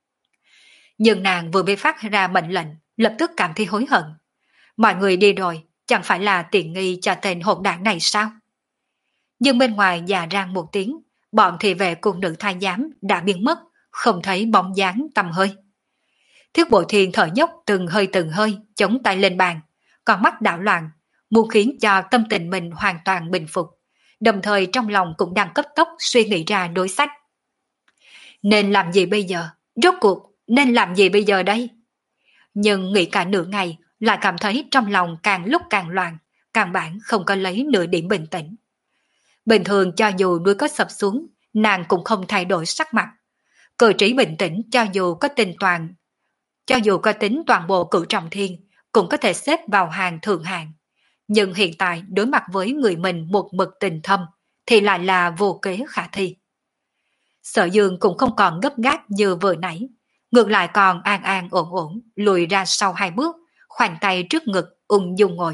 Nhưng nàng vừa mới phát ra mệnh lệnh, lập tức cảm thấy hối hận. Mọi người đi rồi, chẳng phải là tiện nghi cho tên hỗn đảng này sao? Nhưng bên ngoài già rang một tiếng, bọn thị vệ cùng nữ thái giám đã biến mất, không thấy bóng dáng tầm hơi. Thiết Bộ Thiên thở dốc từng hơi từng hơi, chống tay lên bàn, con mắt đảo loạn, muốn khiến cho tâm tình mình hoàn toàn bình phục, đồng thời trong lòng cũng đang cấp tốc suy nghĩ ra đối sách. Nên làm gì bây giờ? Rốt cuộc, nên làm gì bây giờ đây? Nhưng nghĩ cả nửa ngày, lại cảm thấy trong lòng càng lúc càng loạn, căn bản không có lấy nửa điểm bình tĩnh. Bình thường cho dù núi có sập xuống, nàng cũng không thay đổi sắc mặt. Cử trí bình tĩnh cho dù có tình toàn, cho dù có tính toàn bộ cửu trọng thiên, cũng có thể xếp vào hàng thượng hạng. Nhưng hiện tại đối mặt với người mình một mực tình thâm, thì lại là vô kế khả thi. Sở Dương cũng không còn gấp gáp như vừa nãy, ngược lại còn an an ổn ổn, lùi ra sau hai bước, khoanh tay trước ngực, ung dung ngồi.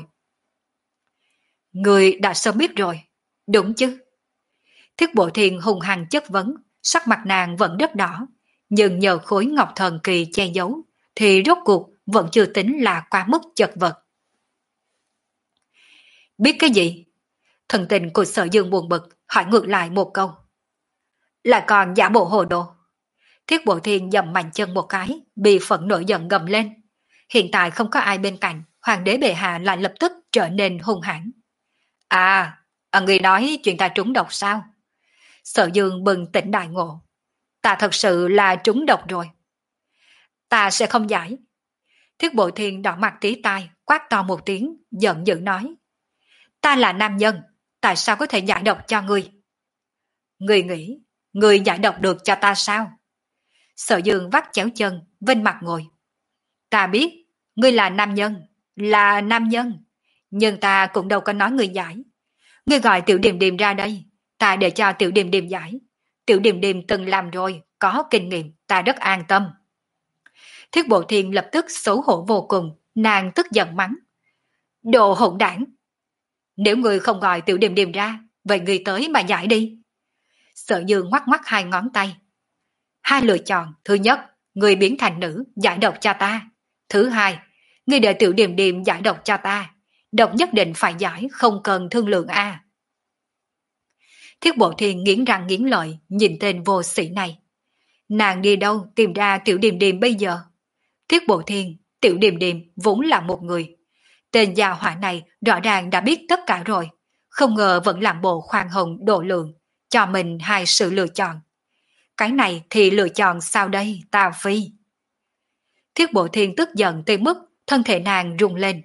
Người đã sớm biết rồi, đúng chứ? Thiết Bộ Thiên hùng hăng chất vấn, sắc mặt nàng vẫn rất đỏ, nhưng nhờ khối ngọc thần kỳ che giấu, thì rốt cuộc vẫn chưa tính là quá mức chật vật. Biết cái gì? Thần tình của Sở Dương buồn bực, hỏi ngược lại một câu. Lại còn giả bộ hồ đồ. Thiết Bộ Thiên dầm mạnh chân một cái, bị phẫn nộ giận gầm lên. Hiện tại không có ai bên cạnh, hoàng đế bệ hạ lại lập tức trở nên hung hãn. À, à người nói chuyện ta trúng độc sao? Sở Dương bừng tỉnh đại ngộ. Ta thật sự là trúng độc rồi. Ta sẽ không giải. Thiết Bộ Thiên đỏ mặt tí tai, quát to một tiếng, giận dữ nói. Ta là nam nhân, tại sao có thể giải độc cho ngươi? Ngươi nghĩ, ngươi giải độc được cho ta sao? Sở Dương vắt chéo chân, vênh mặt ngồi. Ta biết, ngươi là nam nhân, là nam nhân, nhưng ta cũng đâu có nói ngươi giải. Ngươi gọi Tiểu Điềm Điềm ra đây, ta để cho Tiểu Điềm Điềm giải. Tiểu Điềm Điềm từng làm rồi, có kinh nghiệm, ta rất an tâm. Thiết Bộ Thiên lập tức xấu hổ vô cùng, nàng tức giận mắng. Đồ hỗn đảng! Nếu ngươi không gọi Tiểu Điềm Điềm ra, vậy ngươi tới mà giải đi. Sở Dương ngoắc ngoắc hai ngón tay. Hai lựa chọn, thứ nhất, ngươi biến thành nữ, giải độc cho ta. Thứ hai, ngươi để Tiểu Điềm Điềm giải độc cho ta. Độc nhất định phải giải, không cần thương lượng a. Thiết Bộ Thiên nghiến răng nghiến lợi, nhìn tên vô sĩ này. Nàng đi đâu tìm ra Tiểu Điềm Điềm bây giờ? Thiết Bộ Thiên, Tiểu Điềm Điềm vốn là một người. Tên gia hỏa này rõ ràng đã biết tất cả rồi, không ngờ vẫn làm bộ khoan hồng độ lượng, cho mình hai sự lựa chọn. Cái này thì lựa chọn sao đây, ta phi? Thiết Bộ Thiên tức giận tới mức thân thể nàng rung lên.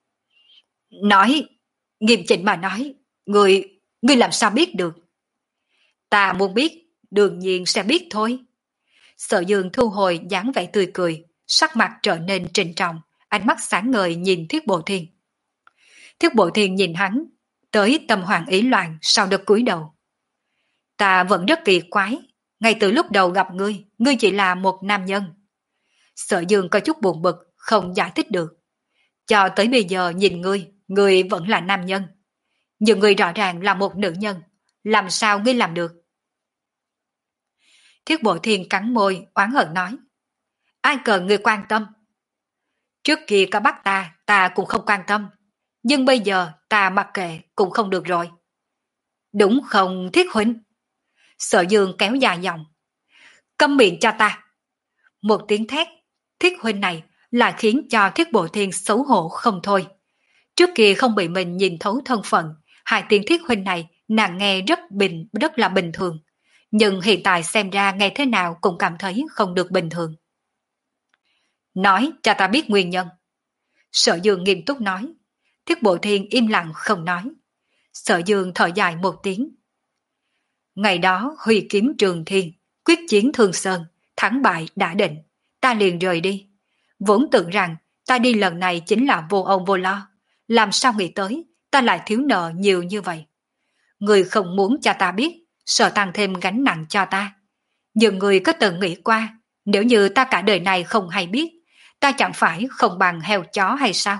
Nói, nghiêm chỉnh mà nói, người, người làm sao biết được? Ta muốn biết, đương nhiên sẽ biết thôi. Sở Dương thu hồi dáng vẻ tươi cười, sắc mặt trở nên trịnh trọng, ánh mắt sáng ngời nhìn Thiết Bộ Thiên. Thiết Bộ Thiên nhìn hắn, tới tâm hoàng ý loạn sau được cúi đầu. Ta vẫn rất kỳ quái, ngay từ lúc đầu gặp ngươi, ngươi chỉ là một nam nhân. Sở Dương có chút buồn bực, không giải thích được. Cho tới bây giờ nhìn ngươi, ngươi vẫn là nam nhân. Nhưng ngươi rõ ràng là một nữ nhân, làm sao ngươi làm được? Thiết Bộ Thiên cắn môi, oán hận nói. Ai cần ngươi quan tâm? Trước kia có bắt ta, ta cũng không quan tâm. Nhưng bây giờ ta mặc kệ cũng không được rồi. Đúng không Thiết Huynh? Sở Dương kéo dài giọng. Câm miệng cho ta. Một tiếng thét, Thiết Huynh này lại khiến cho Thiết Bộ Thiên xấu hổ không thôi. Trước kia không bị mình nhìn thấu thân phận, hai tiếng Thiết Huynh này nàng nghe rất bình, rất là bình thường. Nhưng hiện tại xem ra nghe thế nào cũng cảm thấy không được bình thường. Nói cho ta biết nguyên nhân. Sở Dương nghiêm túc nói. Thiết Bộ Thiên im lặng không nói. Sở Dương thở dài một tiếng. Ngày đó huy kiếm Trường Thiên, quyết chiến Thương Sơn, thắng bại đã định, ta liền rời đi. Vốn tưởng rằng ta đi lần này chính là vô âu vô lo, làm sao nghĩ tới ta lại thiếu nợ nhiều như vậy. Người không muốn cho ta biết, sợ tăng thêm gánh nặng cho ta. Nhưng người có từng nghĩ qua, nếu như ta cả đời này không hay biết, ta chẳng phải không bằng heo chó hay sao?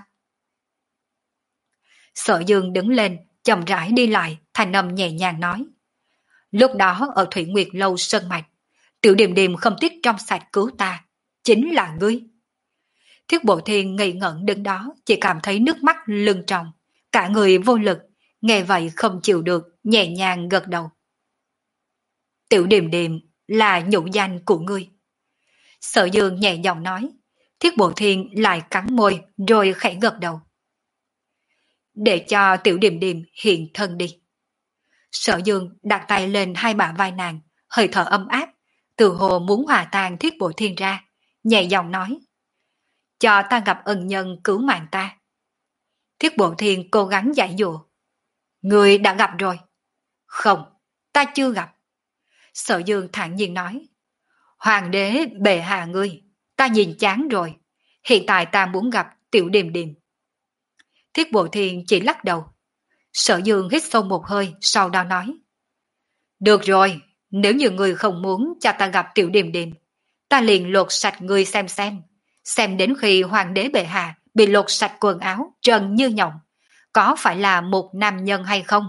Sở Dương đứng lên, chậm rãi đi lại, thanh âm nhẹ nhàng nói. Lúc đó ở Thủy Nguyệt Lâu Sơn Mạch, Tiểu Điềm Điềm không tiếc trong sạch cứu ta, chính là ngươi. Thiết Bộ Thiên ngây ngẩn đứng đó, chỉ cảm thấy nước mắt lưng tròng, cả người vô lực, nghe vậy không chịu được, nhẹ nhàng gật đầu. Tiểu Điềm Điềm là nhũ danh của ngươi. Sở Dương nhẹ giọng nói, Thiết Bộ Thiên lại cắn môi rồi khẽ gật đầu. Để cho Tiểu Điềm Điềm hiện thân đi. Sở Dương đặt tay lên hai bả vai nàng, hơi thở ấm áp, từ hồ muốn hòa tan Thiết Bộ Thiên ra, nhẹ giọng nói. Cho ta gặp ân nhân cứu mạng ta. Thiết Bộ Thiên cố gắng giải dụa. Người đã gặp rồi. Không, ta chưa gặp. Sở Dương thản nhiên nói. Hoàng đế bệ hạ ngươi, ta nhìn chán rồi. Hiện tại ta muốn gặp Tiểu Điềm Điềm. Thiết Bộ Thiên chỉ lắc đầu. Sở Dương hít sâu một hơi, sau đó nói. Được rồi, nếu như ngươi không muốn cho ta gặp Tiểu Điềm Điềm, ta liền lột sạch ngươi xem xem. Xem đến khi hoàng đế bệ hạ bị lột sạch quần áo, trần như nhộng, có phải là một nam nhân hay không?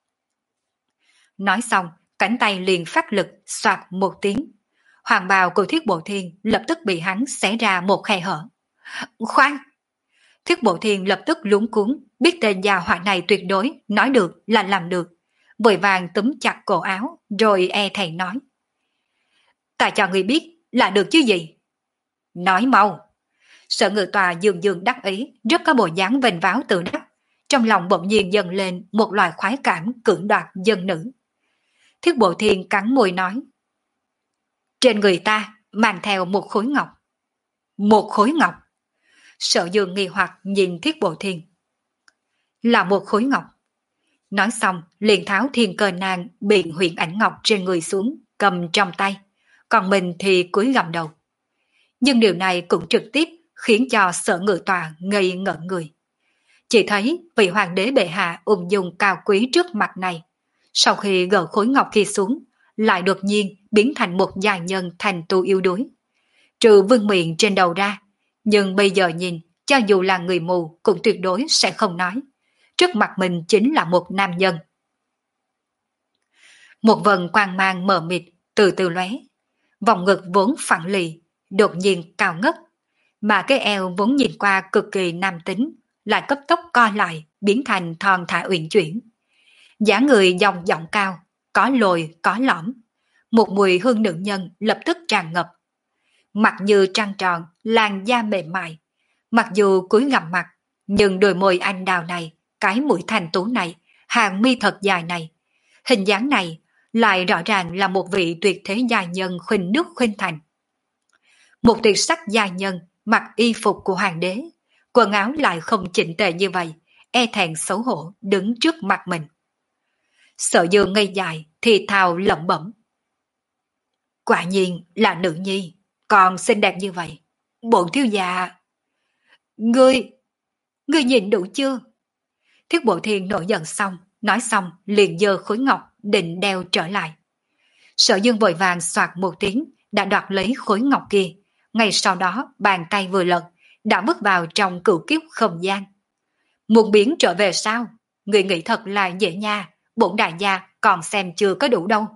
Nói xong, cánh tay liền phát lực, xoạt một tiếng. Hoàng bào của Thiết Bộ Thiên lập tức bị hắn xé ra một khe hở. Khoan! Thiết Bộ Thiên lập tức lúng cuống, biết tên già họa này tuyệt đối nói được là làm được, vội vàng túm chặt cổ áo, rồi e thẹn nói. Ta cho người biết là được chứ gì? Nói mau! Sở Ngự Tòa dường dường đắc ý, rất có bộ dáng vênh váo tự đắc, trong lòng bỗng nhiên dâng lên một loại khoái cảm cưỡng đoạt dân nữ. Thiết Bộ Thiên cắn môi nói. Trên người ta mang theo một khối ngọc. Một khối ngọc? Sở Dương nghi hoặc nhìn Thiết Bộ Thiên. Là một khối ngọc. Nói xong liền tháo thiên cơ nàng biện huyền ảnh ngọc trên người xuống, cầm trong tay, còn mình thì cúi gằm đầu. Nhưng điều này cũng trực tiếp khiến cho Sở Ngự Tòa ngây ngẩn người. Chỉ thấy vị hoàng đế bệ hạ ung dung cao quý trước mặt này, sau khi gỡ khối ngọc kia xuống, lại đột nhiên biến thành một giai nhân thành tu yếu đuối. Trừ vương miện trên đầu ra, nhưng bây giờ nhìn, cho dù là người mù cũng tuyệt đối sẽ không nói. Trước mặt mình chính là một nam nhân. Một vần quang mang mờ mịt từ từ lóe, vòng ngực vốn phẳng lì, đột nhiên cao ngất, mà cái eo vốn nhìn qua cực kỳ nam tính, lại cấp tốc co lại, biến thành thon thả uyển chuyển. Dáng người dòng giọng cao, có lồi có lõm, một mùi hương nữ nhân lập tức tràn ngập. Mặt như trăng tròn, làn da mềm mại, mặc dù cúi gằm mặt, nhưng đôi môi anh đào này, cái mũi thành tú này, hàng mi thật dài này, hình dáng này lại rõ ràng là một vị tuyệt thế giai nhân khuynh nước khuynh thành. Một tuyệt sắc giai nhân mặc y phục của hoàng đế, quần áo lại không chỉnh tề như vậy, e thẹn xấu hổ đứng trước mặt mình. Sở Dương ngây dài thì thào lẩm bẩm. Quả nhiên là nữ nhi, còn xinh đẹp như vậy. Bổn thiếu gia... Ngươi... Ngươi nhìn đủ chưa? Thiết Bộ Thiên nổi giận xong, nói xong liền giơ khối ngọc định đeo trở lại. Sở Dương vội vàng soạt một tiếng, đã đoạt lấy khối ngọc kia. Ngay sau đó bàn tay vừa lật, đã bước vào trong cửu kiếp không gian. Muốn biến trở về sao? Người nghĩ thật là dễ nha, bổn đại gia còn xem chưa có đủ đâu.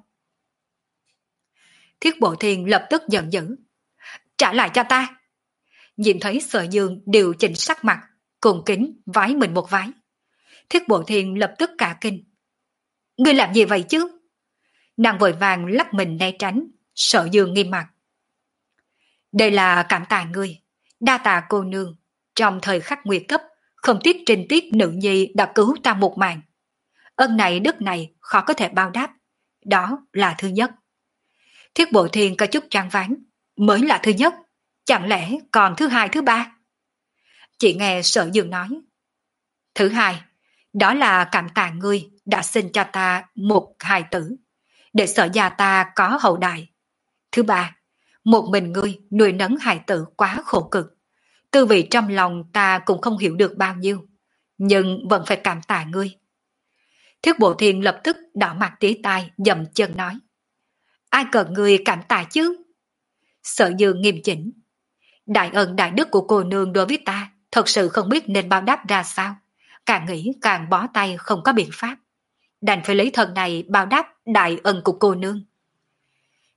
Thiết Bộ Thiên lập tức giận dữ. Trả lại cho ta! Nhìn thấy Sở Dương điều chỉnh sắc mặt, cùng kính vái mình một vái. Thiết Bộ Thiên lập tức cả kinh. Ngươi làm gì vậy chứ? Nàng vội vàng lắc mình né tránh. Sở Dương nghiêm mặt. Đây là cảm tạ ngươi, đa tạ cô nương, trong thời khắc nguy cấp, không tiếc trinh tiết nữ nhi đã cứu ta một mạng. Ân này đức này khó có thể bao đáp, đó là thứ nhất. Thiết Bộ Thiên có chút trang ván, mới là thứ nhất, chẳng lẽ còn thứ hai thứ ba? Chị nghe Sở Dương nói. Thứ hai, đó là cảm tạ ngươi đã sinh cho ta một hài tử, để Sở gia ta có hậu đại. Thứ ba, một mình ngươi nuôi nấng hài tử quá khổ cực, tư vị trong lòng ta cũng không hiểu được bao nhiêu, nhưng vẫn phải cảm tạ ngươi. Thiết Bộ Thiên lập tức đỏ mặt tía tai, dậm chân nói. Ai cần ngươi cảm tạ chứ? Sở Dương nghiêm chỉnh. Đại ân đại đức của cô nương đối với ta, thật sự không biết nên báo đáp ra sao. Càng nghĩ càng bó tay không có biện pháp. Đành phải lấy thân này báo đáp đại ân của cô nương.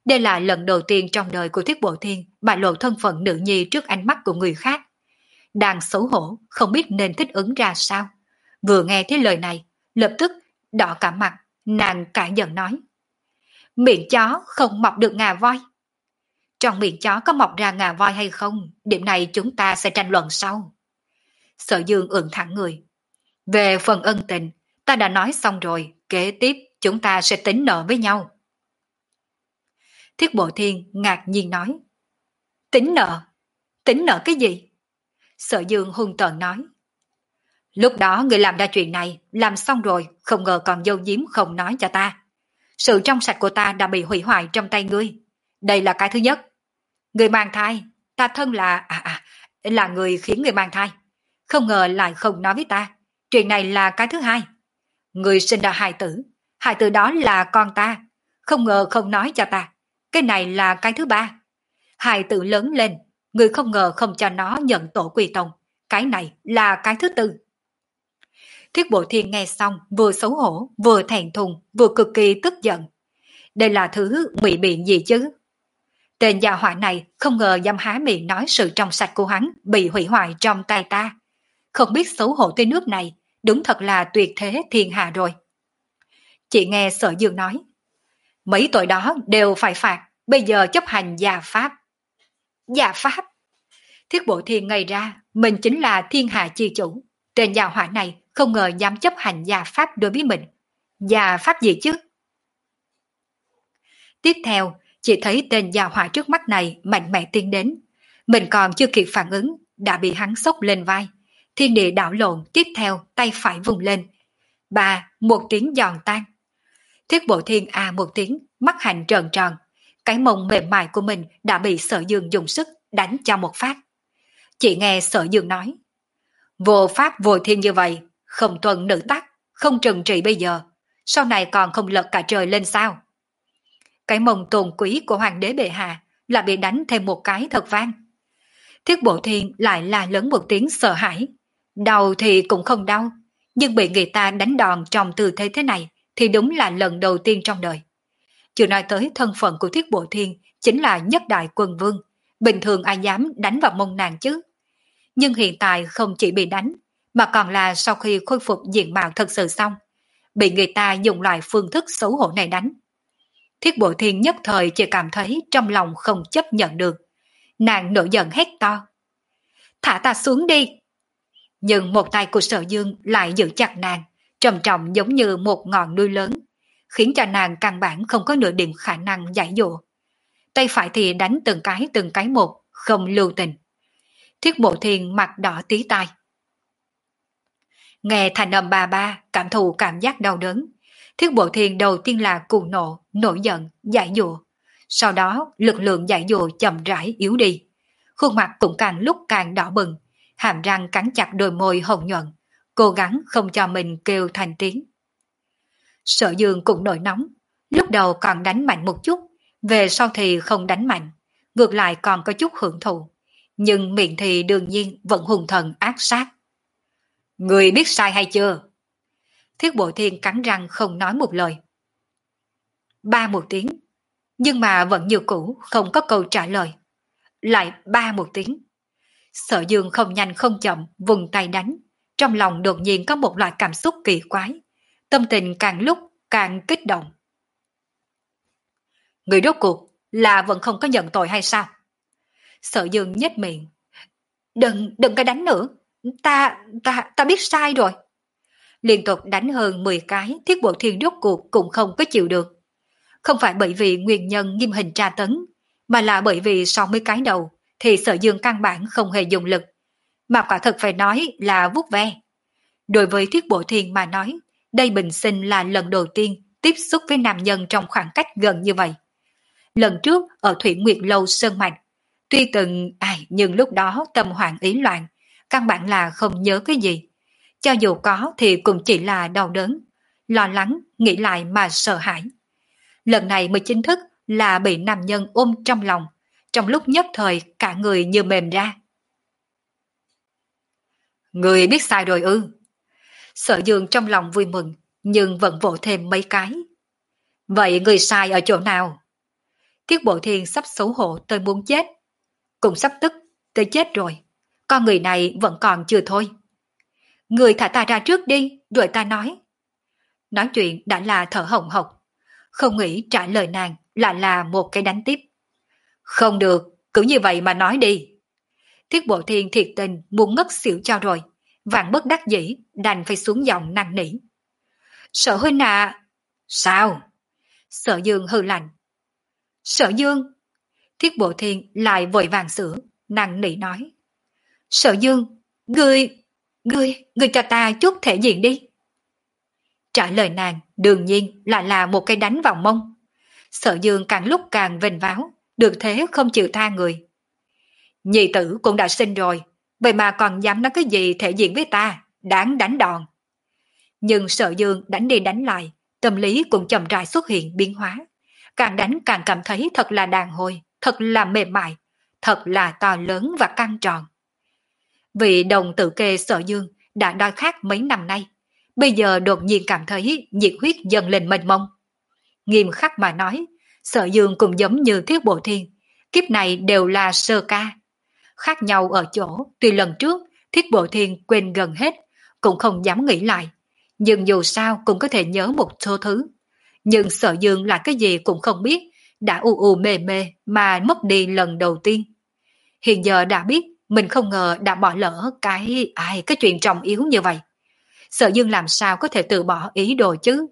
Đây là lần đầu tiên trong đời của Thiết Bộ Thiên bại lộ thân phận nữ nhi trước ánh mắt của người khác. Đang xấu hổ, không biết nên thích ứng ra sao. Vừa nghe thấy lời này, lập tức đỏ cả mặt, nàng cãi giận nói. Miệng chó không mọc được ngà voi. Trong miệng chó có mọc ra ngà voi hay không, điểm này chúng ta sẽ tranh luận sau. Sở Dương ưỡn thẳng người. Về phần ân tình, ta đã nói xong rồi, kế tiếp chúng ta sẽ tính nợ với nhau. Thiết Bộ Thiên ngạc nhiên nói. Tính nợ? Tính nợ cái gì? Sở Dương hung tợn nói. Lúc đó người làm ra chuyện này, làm xong rồi, không ngờ còn giấu giếm không nói cho ta. Sự trong sạch của ta đã bị hủy hoại trong tay ngươi. Đây là cái thứ nhất. Người mang thai, ta thân là... À à, là người khiến người mang thai. Không ngờ lại không nói với ta. Chuyện này là cái thứ hai. Người sinh ra hài tử. Hài tử đó là con ta. Không ngờ không nói cho ta. Cái này là cái thứ ba. Hài tử lớn lên. Người không ngờ không cho nó nhận tổ quy tông. Cái này là cái thứ tư. Thiết Bộ Thiên nghe xong vừa xấu hổ, vừa thẹn thùng, vừa cực kỳ tức giận. Đây là thứ ngụy biện gì chứ? Tên gia hỏa này không ngờ dám há miệng nói sự trong sạch của hắn bị hủy hoại trong tay ta. Không biết xấu hổ tới nước này, đúng thật là tuyệt thế thiên hạ rồi. Chị nghe Sở Dương nói, mấy tội đó đều phải phạt, bây giờ chấp hành gia pháp. Gia pháp? Thiết Bộ Thiên ngây ra, mình chính là thiên hạ chi chủ. Tên gia hỏa này không ngờ dám chấp hành gia pháp đối với mình. Gia pháp gì chứ? Tiếp theo, chỉ thấy tên gia hỏa trước mắt này mạnh mẽ tiến đến. Mình còn chưa kịp phản ứng, đã bị hắn xốc lên vai. Thiên địa đảo lộn, tiếp theo tay phải vùng lên. Ba, một tiếng giòn tan. Thiết Bộ Thiên à một tiếng, mắt hành tròn tròn. Cái mông mềm mại của mình đã bị Sở Dương dùng sức đánh cho một phát. Chỉ nghe Sở Dương nói, vô pháp vô thiên như vậy, không tuân nữ tắc, không trừng trị bây giờ, sau này còn không lật cả trời lên sao? Cái mông tôn quý của hoàng đế bệ hạ lại bị đánh thêm một cái thật vang. Thiết Bộ Thiên lại la lớn một tiếng sợ hãi. Đau thì cũng không đau, nhưng bị người ta đánh đòn trong tư thế thế này thì đúng là lần đầu tiên trong đời. Chưa nói tới thân phận của Thiết Bộ Thiên chính là nhất đại quân vương, bình thường ai dám đánh vào mông nàng chứ. Nhưng hiện tại không chỉ bị đánh, mà còn là sau khi khôi phục diện mạo thật sự xong, bị người ta dùng loại phương thức xấu hổ này đánh. Thiết Bộ Thiên nhất thời chỉ cảm thấy trong lòng không chấp nhận được. Nàng nổi giận hét to. Thả ta xuống đi! Nhưng một tay của Sở Dương lại giữ chặt nàng, trầm trọng giống như một ngọn núi lớn, khiến cho nàng căn bản không có nửa điểm khả năng giải dụ. Tay phải thì đánh từng cái từng cái một, không lưu tình. Thiết Bộ Thiên mặt đỏ tí tai. Nghe thành âm ba ba, cảm thụ cảm giác đau đớn. Thiết Bộ Thiên đầu tiên là cuồng nộ, nổi giận, giải dụ. Sau đó lực lượng giải dụ chậm rãi yếu đi. Khuôn mặt cũng càng lúc càng đỏ bừng, hàm răng cắn chặt đôi môi hồng nhuận, cố gắng không cho mình kêu thành tiếng. Sở Dương cũng nổi nóng, lúc đầu còn đánh mạnh một chút, về sau thì không đánh mạnh, ngược lại còn có chút hưởng thụ, nhưng miệng thì đương nhiên vẫn hùng thần ác sát. Người biết sai hay chưa? Thiết Bộ Thiên cắn răng không nói một lời. Ba một tiếng, nhưng mà vẫn như cũ không có câu trả lời. Lại ba một tiếng. Sở Dương không nhanh không chậm vùng tay đánh, trong lòng đột nhiên có một loại cảm xúc kỳ quái, tâm tình càng lúc càng kích động. Người rốt cuộc là vẫn không có nhận tội hay sao? Sở Dương nhếch miệng. Đừng, đừng có đánh nữa, ta, ta, ta biết sai rồi. Liên tục đánh hơn mười cái, Thiết Bộ Thiên rốt cuộc cũng không có chịu được. Không phải bởi vì nguyên nhân nghiêm hình tra tấn, mà là bởi vì sau mấy cái đầu thì Sở Dương căn bản không hề dùng lực, mà quả thật phải nói là vuốt ve. Đối với Thiết Bộ Thiên mà nói, đây bình sinh là lần đầu tiên tiếp xúc với nam nhân trong khoảng cách gần như vậy. Lần trước ở Thủy Nguyệt Lâu Sơn Mạch, tuy từng ai nhưng lúc đó tâm hoảng ý loạn, căn bản là không nhớ cái gì. Cho dù có thì cũng chỉ là đau đớn, lo lắng, nghĩ lại mà sợ hãi. Lần này mới chính thức là bị nam nhân ôm trong lòng, trong lúc nhất thời cả người như mềm ra. Người biết sai rồi ư? Sở Dương trong lòng vui mừng, nhưng vẫn vỗ thêm mấy cái. Vậy người sai ở chỗ nào? Thiết Bộ Thiên sắp xấu hổ tới muốn chết, cũng sắp tức tới chết rồi. Con người này vẫn còn chưa thôi. Người thả ta ra trước đi, rồi ta nói. Nói chuyện đã là thở hồng hộc, không nghĩ trả lời nàng lại là một cái đánh tiếp. Không được, cứ như vậy mà nói đi. Thiết Bộ Thiên thiệt tình muốn ngất xỉu cho rồi, vạn bất đắc dĩ đành phải xuống giọng năn nỉ. Sở huynh à. Sao? Sở Dương hừ lạnh. Sở Dương. Thiết Bộ Thiên lại vội vàng sửa, năn nỉ nói. Sở Dương, ngươi, ngươi, ngươi cho ta chút thể diện đi. Trả lời nàng đương nhiên lại là một cái đánh vào mông. Sở Dương càng lúc càng vênh váo, được thế không chịu tha người. Nhị tử cũng đã sinh rồi, vậy mà còn dám nói cái gì thể diện với ta, đáng đánh đòn. Nhưng Sở Dương đánh đi đánh lại, tâm lý cũng chậm rãi xuất hiện biến hóa. Càng đánh càng cảm thấy thật là đàn hồi, thật là mềm mại, thật là to lớn và căng tròn. Vị đồng tử kê Sở Dương đã đói khát mấy năm nay, bây giờ đột nhiên cảm thấy nhiệt huyết dần lên mênh mông. Nghiêm khắc mà nói, Sở Dương cũng giống như Thiết Bộ Thiên, kiếp này đều là sơ ca. Khác nhau ở chỗ, tuy lần trước Thiết Bộ Thiên quên gần hết, cũng không dám nghĩ lại, nhưng dù sao cũng có thể nhớ một số thứ. Nhưng Sở Dương là cái gì cũng không biết, đã u u mê mê mà mất đi lần đầu tiên. Hiện giờ đã biết, mình không ngờ đã bỏ lỡ cái ai cái chuyện trọng yếu như vậy. Sở Dương làm sao có thể từ bỏ ý đồ chứ?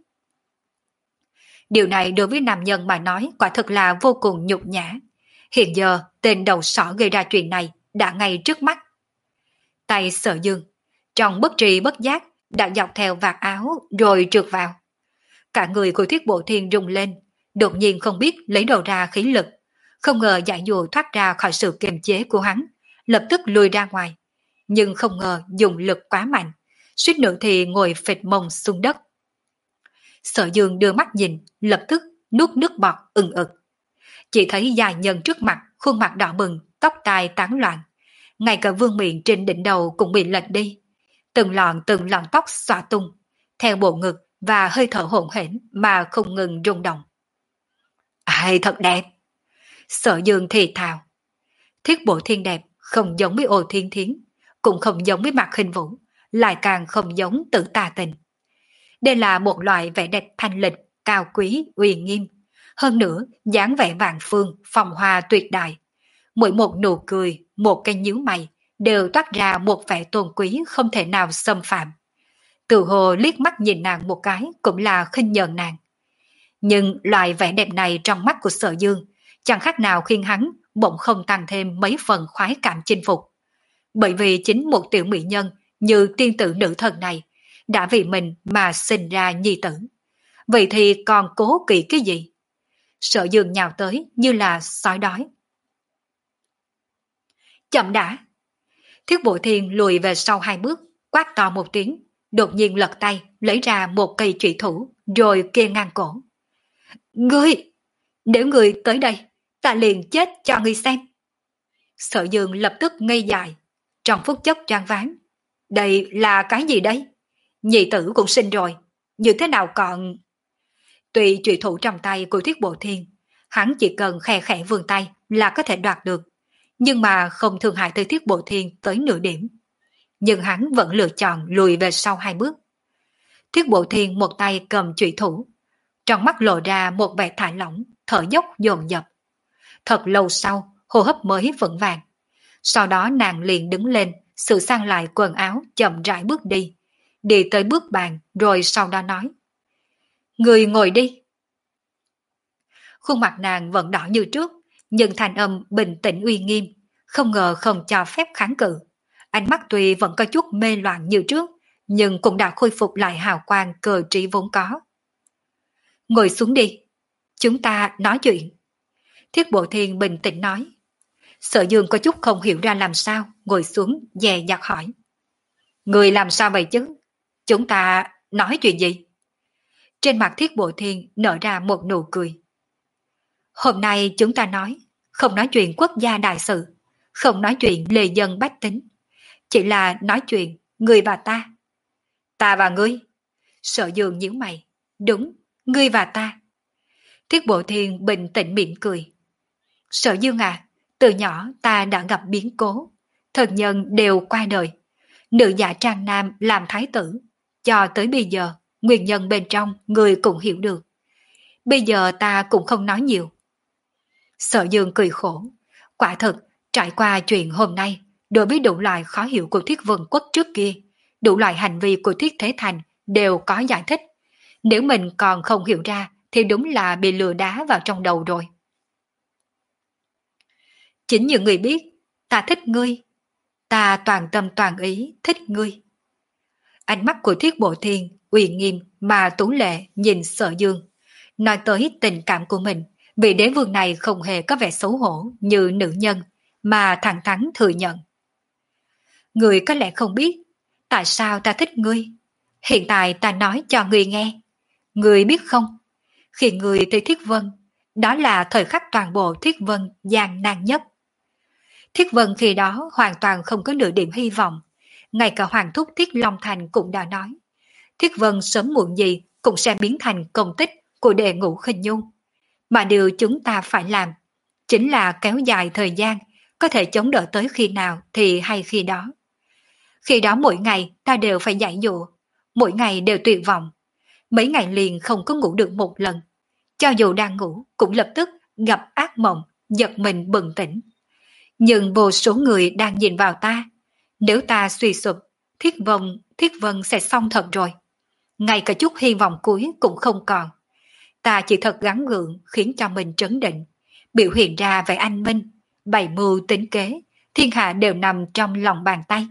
Điều này đối với nam nhân mà nói quả thực là vô cùng nhục nhã. Hiện giờ tên đầu sỏ gây ra chuyện này đã ngay trước mắt. Tay Sở Dương trong bất tri bất giác đã dọc theo vạt áo rồi trượt vào. Cả người của Thiết Bộ Thiên rung lên, đột nhiên không biết lấy đầu ra khí lực, không ngờ giải dụ thoát ra khỏi sự kiềm chế của hắn, lập tức lùi ra ngoài, nhưng không ngờ dùng lực quá mạnh, suýt nữa thì ngồi phịch mông xuống đất. Sở Dương đưa mắt nhìn, lập tức nuốt nước bọt ừng ực. Chỉ thấy dài nhân trước mặt, khuôn mặt đỏ bừng, tóc tai tán loạn, ngay cả vương miện trên đỉnh đầu cũng bị lệch đi, từng lọn từng lọn tóc xõa tung, theo bộ ngực và hơi thở hổn hển mà không ngừng rung động. Ai thật đẹp! Sở Dương thì thào. Thiết Bộ Thiên đẹp, không giống với Ô Thiên Thiến, cũng không giống với Mạc Hình Vũ, lại càng không giống Tử Tà Tình. Đây là một loại vẻ đẹp thanh lịch, cao quý, uy nghiêm. Hơn nữa, dáng vẻ vạn phương, phong hoa tuyệt đại. Mỗi một nụ cười, một cái nhíu mày, đều toát ra một vẻ tôn quý không thể nào xâm phạm. Từ hồ liếc mắt nhìn nàng một cái cũng là khinh nhờn nàng. Nhưng loại vẻ đẹp này trong mắt của Sở Dương chẳng khác nào khiến hắn bỗng không tăng thêm mấy phần khoái cảm chinh phục. Bởi vì chính một tiểu mỹ nhân như tiên tử nữ thần này đã vì mình mà sinh ra nhi tử. Vậy thì còn cố kỵ cái gì? Sở Dương nhào tới như là sói đói. Chậm đã! Thiết Bộ Thiên lùi về sau hai bước, quát to một tiếng, đột nhiên lật tay lấy ra một cây trụy thủ rồi kê ngang cổ. Ngươi! Nếu ngươi tới đây, ta liền chết cho ngươi xem. Sở Dương lập tức ngây dại, trong phút chốc choáng váng. Đây là cái gì đây? Nhị tử cũng sinh rồi, như thế nào còn... Tuy trụy thủ trong tay của Thiết Bộ Thiên, hắn chỉ cần khe khẽ vươn tay là có thể đoạt được, nhưng mà không thương hại tới Thiết Bộ Thiên tới nửa điểm. Nhưng hắn vẫn lựa chọn lùi về sau hai bước. Thiết Bộ Thiên một tay cầm trụy thủ, trong mắt lộ ra một vẻ thả lỏng, thở dốc dồn dập. Thật lâu sau, hô hấp mới vững vàng. Sau đó nàng liền đứng lên, sửa sang lại quần áo, chậm rãi bước đi. Đi tới bước bàn, rồi sau đó nói. Người ngồi đi. Khuôn mặt nàng vẫn đỏ như trước, nhưng thanh âm bình tĩnh uy nghiêm, không ngờ không cho phép kháng cự. Ánh mắt tuy vẫn có chút mê loạn như trước, nhưng cũng đã khôi phục lại hào quang cờ trí vốn có. Ngồi xuống đi, chúng ta nói chuyện. Thiết Bộ Thiên bình tĩnh nói. Sở Dương có chút không hiểu ra làm sao, ngồi xuống dè dặt hỏi. Người làm sao vậy chứ? Chúng ta nói chuyện gì? Trên mặt Thiết Bộ Thiên nở ra một nụ cười. Hôm nay chúng ta nói, không nói chuyện quốc gia đại sự, không nói chuyện lề dân bách tính, chỉ là nói chuyện người và ta. Ta và ngươi? Sở Dương nhíu mày. Đúng, ngươi và ta. Thiết Bộ Thiên bình tĩnh mỉm cười, Sở Dương à, từ nhỏ ta đã gặp biến cố, thần nhân đều qua đời, nữ giả trang nam làm thái tử, cho tới bây giờ, nguyên nhân bên trong người cũng hiểu được. Bây giờ ta cũng không nói nhiều. Sở Dương cười khổ, quả thực, trải qua chuyện hôm nay, đối với đủ loại khó hiểu của Thiết Vân Quốc trước kia, đủ loại hành vi của Thiết Thế Thành đều có giải thích. Nếu mình còn không hiểu ra, thì đúng là bị lừa đá vào trong đầu rồi. Chính như người biết, ta thích ngươi, ta toàn tâm toàn ý thích ngươi. Ánh mắt của Thiết Bộ Thiên uy nghiêm mà tú lệ nhìn Sở Dương, nói tới tình cảm của mình. Vị đế vương này không hề có vẻ xấu hổ như nữ nhân, mà thẳng thắn thừa nhận. Ngươi có lẽ không biết, tại sao ta thích ngươi. Hiện tại ta nói cho ngươi nghe. Ngươi biết không, khi ngươi tới Thiết Vân, đó là thời khắc toàn bộ Thiết Vân gian nan nhất. Thiết Vân khi đó hoàn toàn không có nửa điểm hy vọng. Ngay cả Hoàng thúc Thiết Long Thành cũng đã nói, Thiết Vân sớm muộn gì cũng sẽ biến thành công tích của Đệ Ngũ Khinh Nhung. Mà điều chúng ta phải làm chính là kéo dài thời gian, có thể chống đỡ tới khi nào thì hay khi đó. Khi đó mỗi ngày ta đều phải giải dụ, mỗi ngày đều tuyệt vọng. Mấy ngày liền không có ngủ được một lần. Cho dù đang ngủ cũng lập tức gặp ác mộng, giật mình bừng tỉnh. Nhưng vô số người đang nhìn vào ta. Nếu ta suy sụp, Thiết Vân, Thiết Vân sẽ xong thật rồi. Ngay cả chút hy vọng cuối cũng không còn. Ta chỉ thật gắng gượng khiến cho mình trấn định, biểu hiện ra vẻ anh minh, bày mưu tính kế, thiên hạ đều nằm trong lòng bàn tay.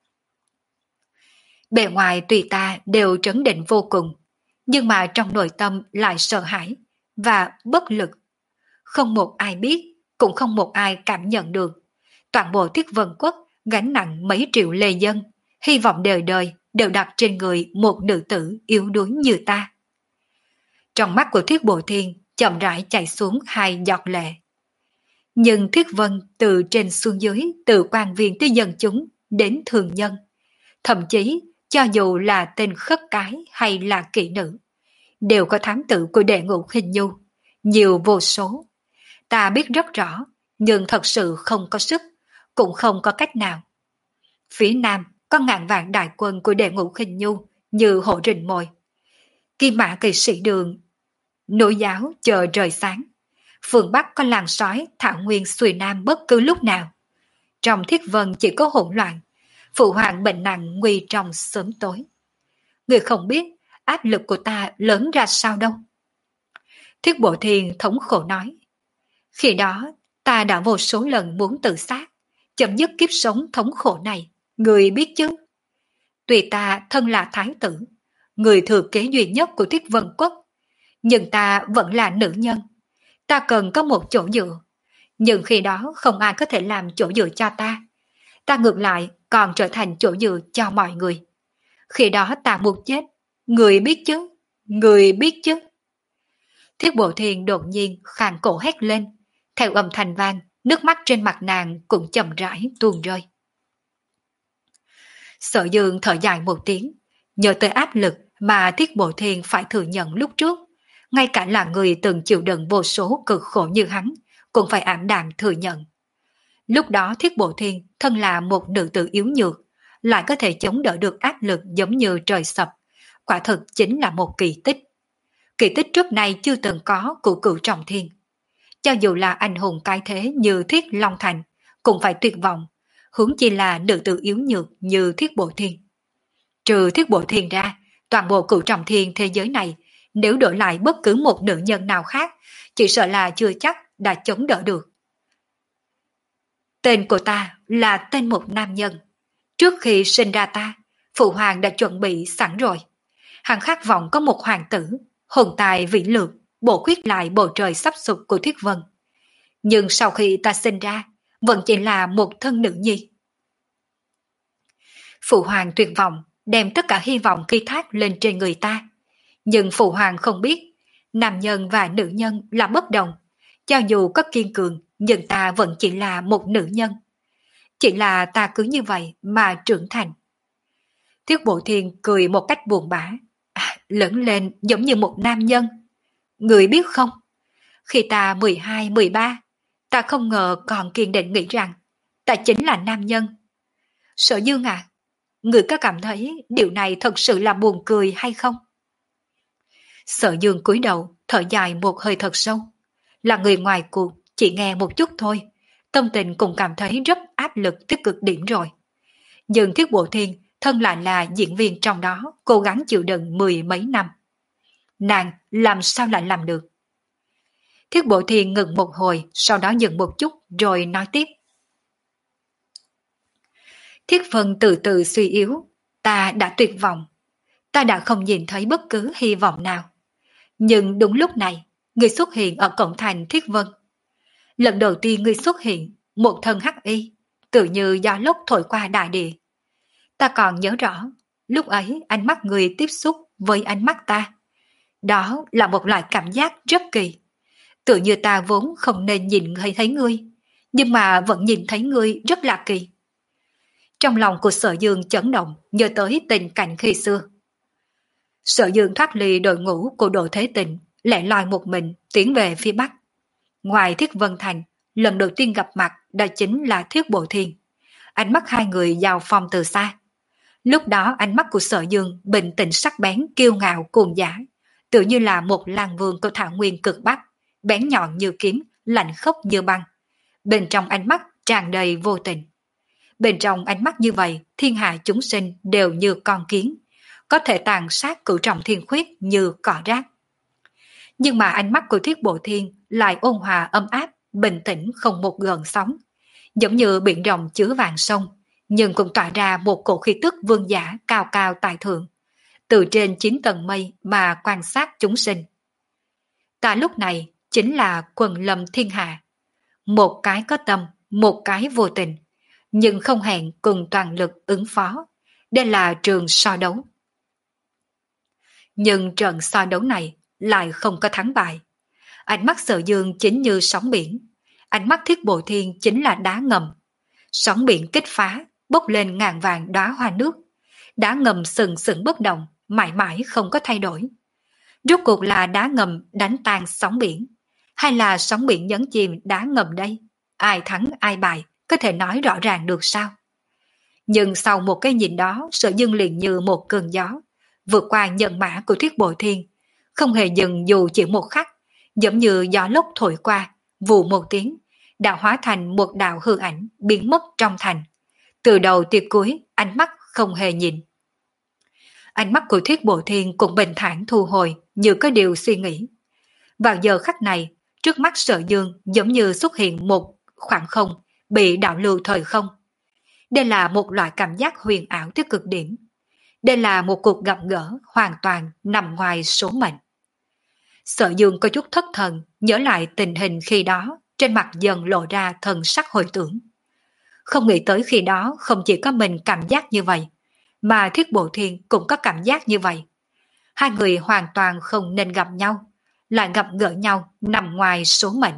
Bề ngoài tùy ta đều trấn định vô cùng, nhưng mà trong nội tâm lại sợ hãi và bất lực. Không một ai biết, cũng không một ai cảm nhận được. Toàn bộ Thiết Vân Quốc gánh nặng mấy triệu lê dân, hy vọng đời đời đều đặt trên người một nữ tử yếu đuối như ta. Trong mắt của Thiết Bộ Thiên chậm rãi chảy xuống hai giọt lệ. Nhưng Thiết Vân từ trên xuống dưới, từ quan viên tới dân chúng đến thường nhân, thậm chí cho dù là tên khất cái hay là kỹ nữ, đều có thám tử của Đệ Ngũ Khinh Nhu, nhiều vô số. Ta biết rất rõ, nhưng thật sự không có sức, cũng không có cách nào. Phía Nam có ngàn vạn đại quân của Đệ Ngũ Khinh Nhu như hổ rình mồi. Kim Mã Kỳ Sĩ Đường nổi giáo chờ trời sáng. Phương Bắc có làng sói thảo nguyên xuôi nam bất cứ lúc nào. Trong Thiết Vân chỉ có hỗn loạn, phụ hoàng bệnh nặng nguy trong sớm tối. Người không biết áp lực của ta lớn ra sao đâu. Thiết Bộ Thiên thống khổ nói. Khi đó ta đã vô số lần muốn tự sát, chấm dứt kiếp sống thống khổ này, người biết chứ. Tuy ta thân là thái tử, người thừa kế duy nhất của Thiết Vân Quốc, nhưng ta vẫn là nữ nhân. Ta cần có một chỗ dựa, nhưng khi đó không ai có thể làm chỗ dựa cho ta. Ta ngược lại còn trở thành chỗ dựa cho mọi người. Khi đó ta muốn chết, người biết chứ, người biết chứ. Thiết Bộ Thiên đột nhiên khàn cổ hét lên, theo âm thanh vang, nước mắt trên mặt nàng cũng chậm rãi tuôn rơi. Sở Dương thở dài một tiếng, nhớ tới áp lực mà Thiết Bộ Thiên phải thừa nhận lúc trước. Ngay cả là người từng chịu đựng vô số cực khổ như hắn, cũng phải ảm đạm thừa nhận. Lúc đó Thiết Bộ Thiên thân là một nữ tử yếu nhược, lại có thể chống đỡ được áp lực giống như trời sập, quả thực chính là một kỳ tích. Kỳ tích trước nay chưa từng có của Cửu Trọng Thiên. Cho dù là anh hùng cái thế như Thiết Long Thành, cũng phải tuyệt vọng, huống chi là nữ tử yếu nhược như Thiết Bộ Thiên. Trừ Thiết Bộ Thiên ra, toàn bộ Cửu Trọng Thiên thế giới này, nếu đổi lại bất cứ một nữ nhân nào khác, chỉ sợ là chưa chắc đã chống đỡ được. Tên của ta là tên một nam nhân. Trước khi sinh ra ta, phụ hoàng đã chuẩn bị sẵn rồi. Hắn khát vọng có một hoàng tử, hồn tài vĩ lược, bổ khuyết lại bầu trời sắp sụp của Thiết Vân. Nhưng sau khi ta sinh ra, vẫn chỉ là một thân nữ nhi. Phụ hoàng tuyệt vọng, đem tất cả hy vọng ký thác lên trên người ta. Nhưng phụ hoàng không biết, nam nhân và nữ nhân là bất đồng. Cho dù có kiên cường, nhưng ta vẫn chỉ là một nữ nhân. Chỉ là ta cứ như vậy mà trưởng thành. Thiết Bộ Thiên cười một cách buồn bã, à, lớn lên giống như một nam nhân. Người biết không, khi ta mười hai mười ba, Ta không ngờ còn kiên định nghĩ rằng ta chính là nam nhân. Sở Dương à, người có cảm thấy điều này thật sự là buồn cười hay không? Sở Dương cúi đầu, thở dài một hơi thật sâu. Là người ngoài cuộc, chỉ nghe một chút thôi, tâm tình cũng cảm thấy rất áp lực tới cực điểm rồi. Nhưng Thiết Bộ Thiên thân lại là diễn viên trong đó, cố gắng chịu đựng mười mấy năm. Nàng làm sao lại làm được? Thiết Bộ Thiên ngừng một hồi, sau đó dừng một chút rồi nói tiếp. Thiết Vân từ từ suy yếu, ta đã tuyệt vọng. Ta đã không nhìn thấy bất cứ hy vọng nào. Nhưng đúng lúc này, người xuất hiện ở cổng thành Thiết Vân. Lần đầu tiên người xuất hiện, một thân hắc y, tự như gió lốc thổi qua đại địa. Ta còn nhớ rõ, lúc ấy ánh mắt người tiếp xúc với ánh mắt ta. Đó là một loại cảm giác rất kỳ. Tự như ta vốn không nên nhìn hay thấy ngươi, nhưng mà vẫn nhìn thấy ngươi rất là kỳ. Trong lòng của Sở Dương chấn động, nhớ tới tình cảnh khi xưa. Sở Dương thoát ly đội ngũ của Đỗ Thế Tình, lẻ loi một mình tiến về phía Bắc. Ngoài Thiết Vân Thành, lần đầu tiên gặp mặt đó chính là Thiết Bộ Thiên. Ánh mắt hai người giao phong từ xa. Lúc đó ánh mắt của Sở Dương bình tĩnh sắc bén kiêu ngạo cuồng dã, tự như là một lang vương của thảo nguyên cực Bắc, bén nhọn như kiếm, lạnh khốc như băng. Bên trong ánh mắt tràn đầy vô tình. Bên trong ánh mắt như vậy, thiên hạ chúng sinh đều như con kiến, có thể tàn sát cửu trọng thiên khuyết như cỏ rác. Nhưng mà ánh mắt của Thiết Bộ Thiên lại ôn hòa ấm áp, bình tĩnh không một gợn sóng, giống như biển rộng chứa vạn sông, nhưng cũng tỏa ra một cổ khí tức vương giả cao cao tại thượng, từ trên chín tầng mây mà quan sát chúng sinh. Ta lúc này chính là quần lâm thiên hạ, một cái có tâm, một cái vô tình, nhưng không hẹn cùng toàn lực ứng phó. Đây là trường so đấu. Nhưng trận so đấu này lại không có thắng bại. Ánh mắt Sở Dương chính như sóng biển, ánh mắt Thiết Bộ Thiên chính là đá ngầm. Sóng biển kích phá, bốc lên ngàn vàng đóa hoa nước. Đá ngầm sừng sững bất động, mãi mãi không có thay đổi. Rốt cuộc là đá ngầm đánh tan sóng biển, hay là sóng biển nhấn chìm đá ngầm đây? Ai thắng ai bại, có thể nói rõ ràng được sao? Nhưng sau một cái nhìn đó, Sở Dương liền như một cơn gió, vượt qua nhân mã của Thiết Bộ Thiên, không hề dừng dù chỉ một khắc, giống như gió lốc thổi qua, vù một tiếng, đã hóa thành một đạo hư ảnh biến mất trong thành. Từ đầu tới cuối, ánh mắt không hề nhìn. Ánh mắt của Thiết Bộ Thiên cũng bình thản thu hồi, như có điều suy nghĩ. Vào giờ khắc này, trước mắt Sở Dương giống như xuất hiện một khoảng không, bị đảo lưu thời không. Đây là một loại cảm giác huyền ảo tới cực điểm. Đây là một cuộc gặp gỡ hoàn toàn nằm ngoài số mệnh. Sở Dương có chút thất thần, nhớ lại tình hình khi đó, trên mặt dần lộ ra thần sắc hồi tưởng. Không nghĩ tới khi đó không chỉ có mình cảm giác như vậy, mà Thiết Bộ Thiên cũng có cảm giác như vậy. Hai người hoàn toàn không nên gặp nhau, lại gặp gỡ nhau nằm ngoài số mệnh.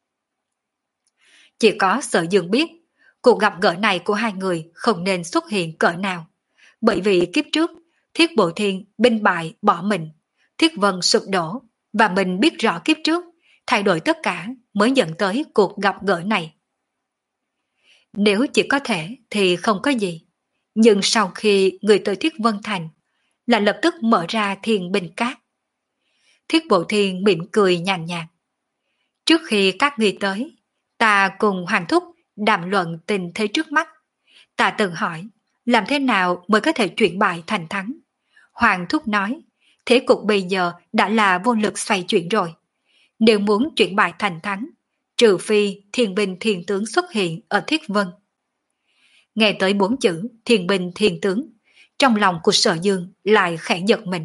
Chỉ có Sở Dương biết, cuộc gặp gỡ này của hai người không nên xuất hiện cỡ nào. Bởi vì kiếp trước, Thiết Bộ Thiên binh bại bỏ mình, Thiết Vân sụp đổ, và mình biết rõ kiếp trước, thay đổi tất cả mới dẫn tới cuộc gặp gỡ này. Nếu chỉ có thể thì không có gì. Nhưng sau khi người tới Thiết Vân Thành, là lập tức mở ra Thiên Binh Cát. Thiết Bộ Thiên mỉm cười nhàn nhạt. Trước khi các ngươi tới, ta cùng Hoàng Thúc đàm luận tình thế trước mắt. Ta từng hỏi, làm thế nào mới có thể chuyển bại thành thắng? Hoàng Thúc nói, thế cục bây giờ đã là vô lực xoay chuyển rồi. Nếu muốn chuyển bại thành thắng, trừ phi thiên binh thiên tướng xuất hiện ở Thiết Vân. Nghe tới bốn chữ thiên binh thiên tướng, trong lòng của Sở Dương lại khẽ giật mình.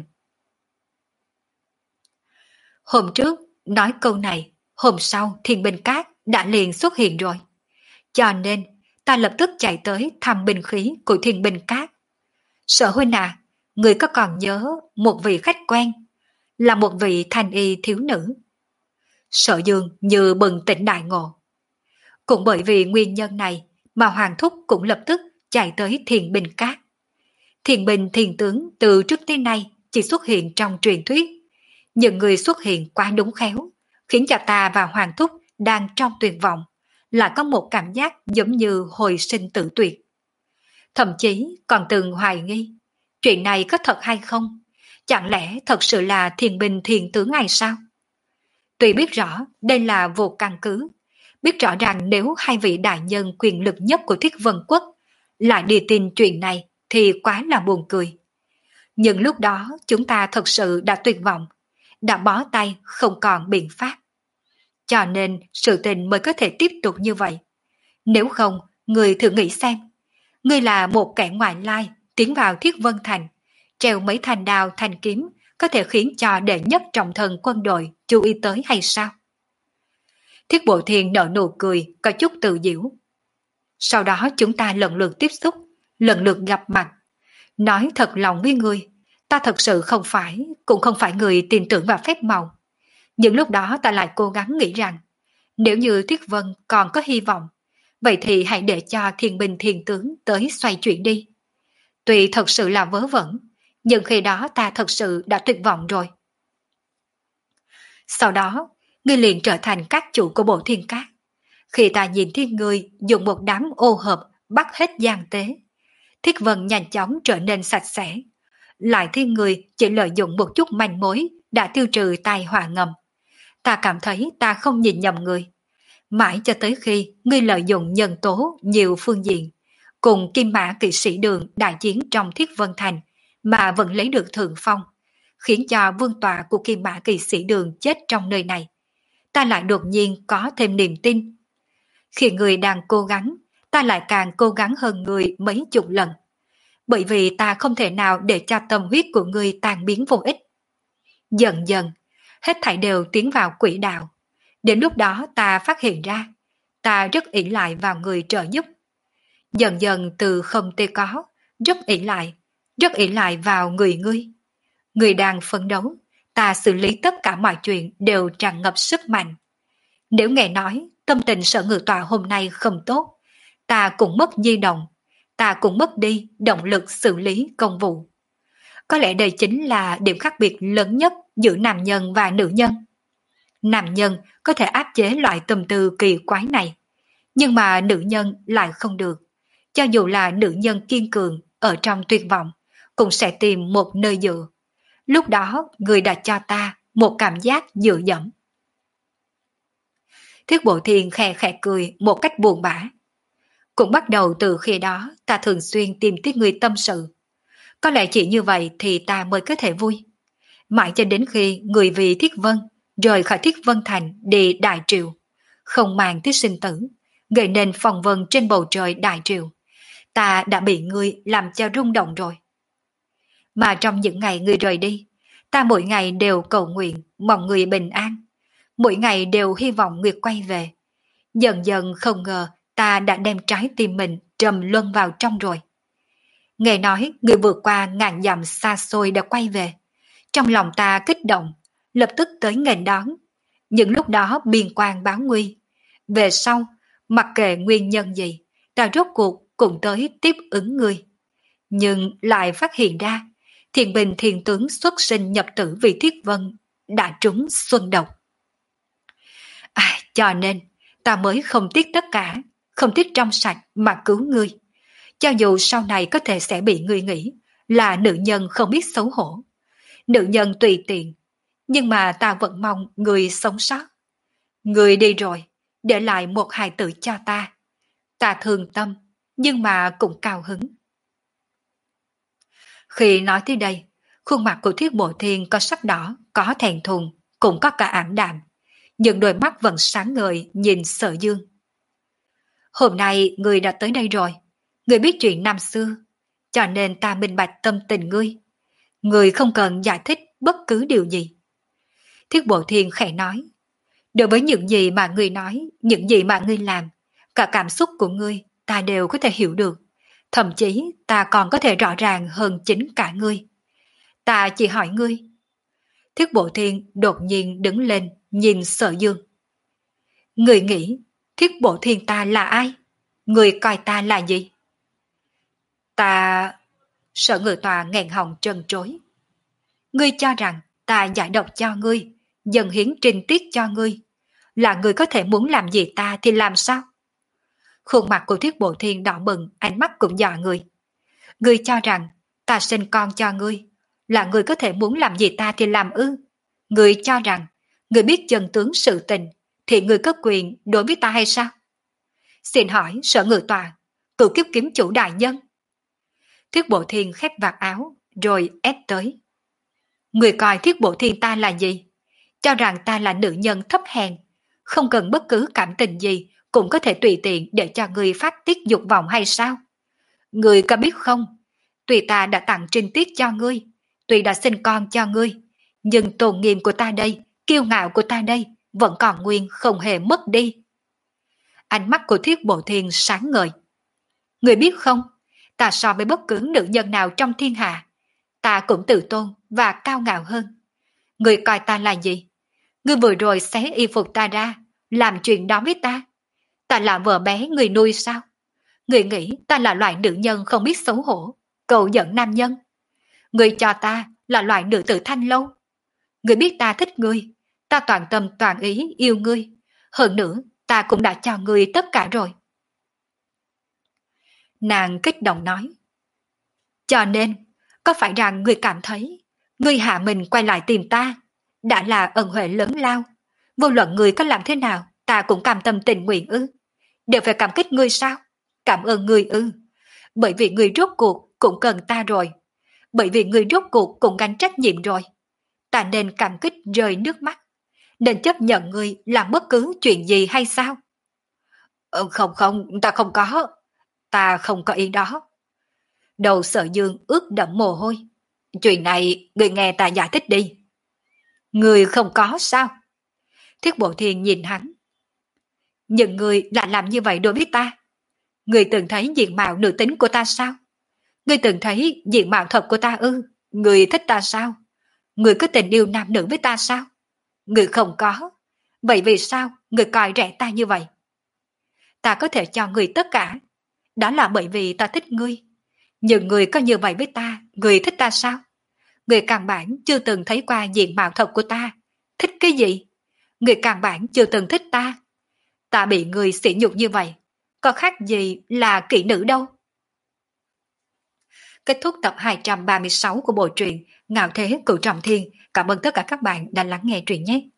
Hôm trước nói câu này, hôm sau thiên binh cát đã liền xuất hiện rồi. Cho nên ta lập tức chạy tới thăm binh khí của thiên binh cát. Sở huynh à, người có còn nhớ một vị khách quen, là một vị thanh y thiếu nữ. Sở Dương như bừng tỉnh đại ngộ. Cũng bởi vì nguyên nhân này mà Hoàng Thúc cũng lập tức chạy tới Thiên Binh Cát. Thiên binh thiên tướng từ trước tới nay chỉ xuất hiện trong truyền thuyết, những người xuất hiện quá đúng khéo, khiến cho ta và Hoàng Thúc đang trong tuyệt vọng, lại có một cảm giác giống như hồi sinh tử tuyệt. Thậm chí còn từng hoài nghi, chuyện này có thật hay không? Chẳng lẽ thật sự là thiên binh thiên tướng hay sao? Tuy biết rõ đây là vô căn cứ, biết rõ ràng nếu hai vị đại nhân quyền lực nhất của Thiết Vân Quốc lại đi tin chuyện này thì quá là buồn cười. Nhưng lúc đó chúng ta thật sự đã tuyệt vọng, đã bó tay không còn biện pháp. Cho nên sự tình mới có thể tiếp tục như vậy. Nếu không, người thử nghĩ xem. Ngươi là một kẻ ngoại lai tiến vào Thiết Vân Thành, treo mấy thanh đao thanh kiếm có thể khiến cho đệ nhất trọng thần quân đội chú ý tới hay sao? Thiết Bộ Thiên nở nụ cười có chút tự giễu. Sau đó chúng ta lần lượt tiếp xúc, lần lượt gặp mặt. Nói thật lòng với ngươi, ta thật sự không phải, cũng không phải người tin tưởng vào phép màu. Nhưng lúc đó ta lại cố gắng nghĩ rằng, nếu như Thiết Vân còn có hy vọng, vậy thì hãy để cho thiên binh thiên tướng tới xoay chuyển đi. Tuy thật sự là vớ vẩn, nhưng khi đó ta thật sự đã tuyệt vọng rồi. Sau đó, ngươi liền trở thành các chủ của bộ thiên cát. Khi ta nhìn thấy ngươi dùng một đám ô hợp bắt hết gian tế, Thiết Vân nhanh chóng trở nên sạch sẽ. Lại thiên người chỉ lợi dụng một chút manh mối đã tiêu trừ tai họa ngầm. Ta cảm thấy ta không nhìn nhầm người. Mãi cho tới khi ngươi lợi dụng nhân tố nhiều phương diện, cùng Kim Mã kỵ sĩ Đường đại chiến trong Thiết Vân Thành mà vẫn lấy được thượng phong, khiến cho vương tọa của Kim Mã kỵ sĩ Đường chết trong nơi này. Ta lại đột nhiên có thêm niềm tin. Khi người đang cố gắng, ta lại càng cố gắng hơn người mấy chục lần. Bởi vì ta không thể nào để cho tâm huyết của người tan biến vô ích. Dần dần, hết thảy đều tiến vào quỹ đạo. Đến lúc đó ta phát hiện ra, ta rất ỷ lại vào người trợ giúp. Dần dần từ không tê có, rất ỷ lại, rất ỷ lại vào người ngươi. Người đang phấn đấu, ta xử lý tất cả mọi chuyện đều tràn ngập sức mạnh. Nếu nghe nói tâm tình Sở Ngự Tọa hôm nay không tốt, ta cũng mất di động, ta cũng mất đi động lực xử lý công vụ. Có lẽ đây chính là điểm khác biệt lớn nhất giữa nam nhân và nữ nhân. Nam nhân có thể áp chế loại tâm tư kỳ quái này, nhưng mà nữ nhân lại không được. Cho dù là nữ nhân kiên cường ở trong tuyệt vọng, cũng sẽ tìm một nơi dựa. Lúc đó người đã cho ta một cảm giác dựa dẫm. Thiết Bộ Thiên khẽ khẽ cười một cách buồn bã. Cũng bắt đầu từ khi đó ta thường xuyên tìm tới người tâm sự. Có lẽ chỉ như vậy thì ta mới có thể vui. Mãi cho đến khi người vì Thiết Vân rời khỏi Thiết Vân Thành đi Đại Triều, không màng tới sinh tử, gây nên phong vân trên bầu trời Đại Triều. Ta đã bị ngươi làm cho rung động rồi. Mà trong những ngày ngươi rời đi, ta mỗi ngày đều cầu nguyện mong ngươi bình an. Mỗi ngày đều hy vọng ngươi quay về. Dần dần không ngờ ta đã đem trái tim mình trầm luân vào trong rồi. Nghe nói người vượt qua ngàn dặm xa xôi đã quay về. Trong lòng ta kích động, lập tức tới nghênh đón. Những lúc đó biên quan báo nguy. Về sau, mặc kệ nguyên nhân gì, ta rốt cuộc cũng tới tiếp ứng người. Nhưng lại phát hiện ra, Thiên Bình Thiên Tướng xuất sinh nhập tử vì Thiết Vân đã trúng xuân độc. À, cho nên, ta mới không tiếc tất cả, không tiếc trong sạch mà cứu ngươi. Cho dù sau này có thể sẽ bị ngươi nghĩ là nữ nhân không biết xấu hổ, nữ nhân tùy tiện, nhưng mà ta vẫn mong ngươi sống sót. Ngươi đi rồi, để lại một hài tử cho ta. Ta thương tâm, nhưng mà cũng cao hứng. Khi nói tới đây, khuôn mặt của Thiết Bộ Thiên có sắc đỏ, có thẹn thùng, cũng có cả ảm đạm, nhưng đôi mắt vẫn sáng ngời nhìn Sở Dương. Hôm nay ngươi đã tới đây rồi, ngươi biết chuyện năm xưa, cho nên ta minh bạch tâm tình ngươi. Ngươi không cần giải thích bất cứ điều gì. Thiết Bộ Thiên khẽ nói, đối với những gì mà ngươi nói, những gì mà ngươi làm, cả cảm xúc của ngươi ta đều có thể hiểu được. Thậm chí ta còn có thể rõ ràng hơn chính cả ngươi. Ta chỉ hỏi ngươi. Thiết Bộ Thiên đột nhiên đứng lên nhìn Sở Dương. Ngươi nghĩ Thiết Bộ Thiên ta là ai? Ngươi coi ta là gì? Ta... Sở Ngự Tòa nghẹn họng trần trối. Ngươi cho rằng ta giải độc cho ngươi, dần hiến trình tiết cho ngươi, là ngươi có thể muốn làm gì ta thì làm sao? Khuôn mặt của Thiết Bộ Thiên đỏ bừng, ánh mắt cũng dọa người. Ngươi cho rằng ta sinh con cho ngươi, là ngươi có thể muốn làm gì ta thì làm ư? Ngươi cho rằng ngươi biết chân tướng sự tình thì ngươi có quyền đối với ta hay sao? Xin hỏi Sở Ngự Tọa, cửu kiếp kiếm chủ đại nhân. Thiết Bộ Thiên khép vạt áo rồi ép tới. Ngươi coi Thiết Bộ Thiên ta là gì? Cho rằng ta là nữ nhân thấp hèn, không cần bất cứ cảm tình gì cũng có thể tùy tiện để cho ngươi phát tiết dục vọng hay sao? Ngươi có biết không? Tuy ta đã tặng trinh tiết cho ngươi, tuy đã sinh con cho ngươi, nhưng tôn nghiêm của ta đây, kiêu ngạo của ta đây, vẫn còn nguyên không hề mất đi. Ánh mắt của Thiết Bộ Thiên sáng ngời. Ngươi biết không, ta so với bất cứ nữ nhân nào trong thiên hạ, ta cũng tự tôn và cao ngạo hơn. Ngươi coi ta là gì? Ngươi vừa rồi xé y phục ta ra, làm chuyện đó với ta. Ta là vợ bé người nuôi sao? Ngươi nghĩ ta là loại nữ nhân không biết xấu hổ, cầu dẫn nam nhân. Ngươi cho ta là loại nữ tử thanh lâu. Ngươi biết ta thích ngươi, ta toàn tâm toàn ý yêu ngươi. Hơn nữa, ta cũng đã cho ngươi tất cả rồi. Nàng kích động nói. Cho nên, có phải rằng ngươi cảm thấy, ngươi hạ mình quay lại tìm ta, đã là ân huệ lớn lao. Vô luận ngươi có làm thế nào, ta cũng cam tâm tình nguyện ư? Đều phải cảm kích ngươi sao? Cảm ơn ngươi ư? Bởi vì ngươi rốt cuộc cũng cần ta rồi. Bởi vì ngươi rốt cuộc cũng gánh trách nhiệm rồi. Ta nên cảm kích rơi nước mắt, nên chấp nhận ngươi làm bất cứ chuyện gì hay sao? Ừ, không không, ta không có. Ta không có ý đó. Đầu Sở Dương ướt đẫm mồ hôi. Chuyện này ngươi nghe ta giải thích đi. Ngươi không có sao? Thiết Bộ Thiên nhìn hắn. Nhưng ngươi lại làm như vậy đối với ta. Ngươi từng thấy diện mạo nữ tính của ta sao? Ngươi từng thấy diện mạo thật của ta ư? Ngươi thích ta sao? Ngươi có tình yêu nam nữ với ta sao? Ngươi không có. Vậy vì sao ngươi coi rẻ ta như vậy? Ta có thể cho ngươi tất cả. Đó là bởi vì ta thích ngươi. Nhưng ngươi có như vậy với ta, ngươi thích ta sao? Ngươi căn bản chưa từng thấy qua diện mạo thật của ta. Thích cái gì? Ngươi căn bản chưa từng thích ta. Ta bị ngươi sỉ nhục như vậy, có khác gì là kỹ nữ đâu. Kết thúc tập hai trăm ba mươi sáu của bộ truyện Ngạo Thế Cửu Trọng Thiên. Cảm ơn tất cả các bạn đã lắng nghe truyện nhé.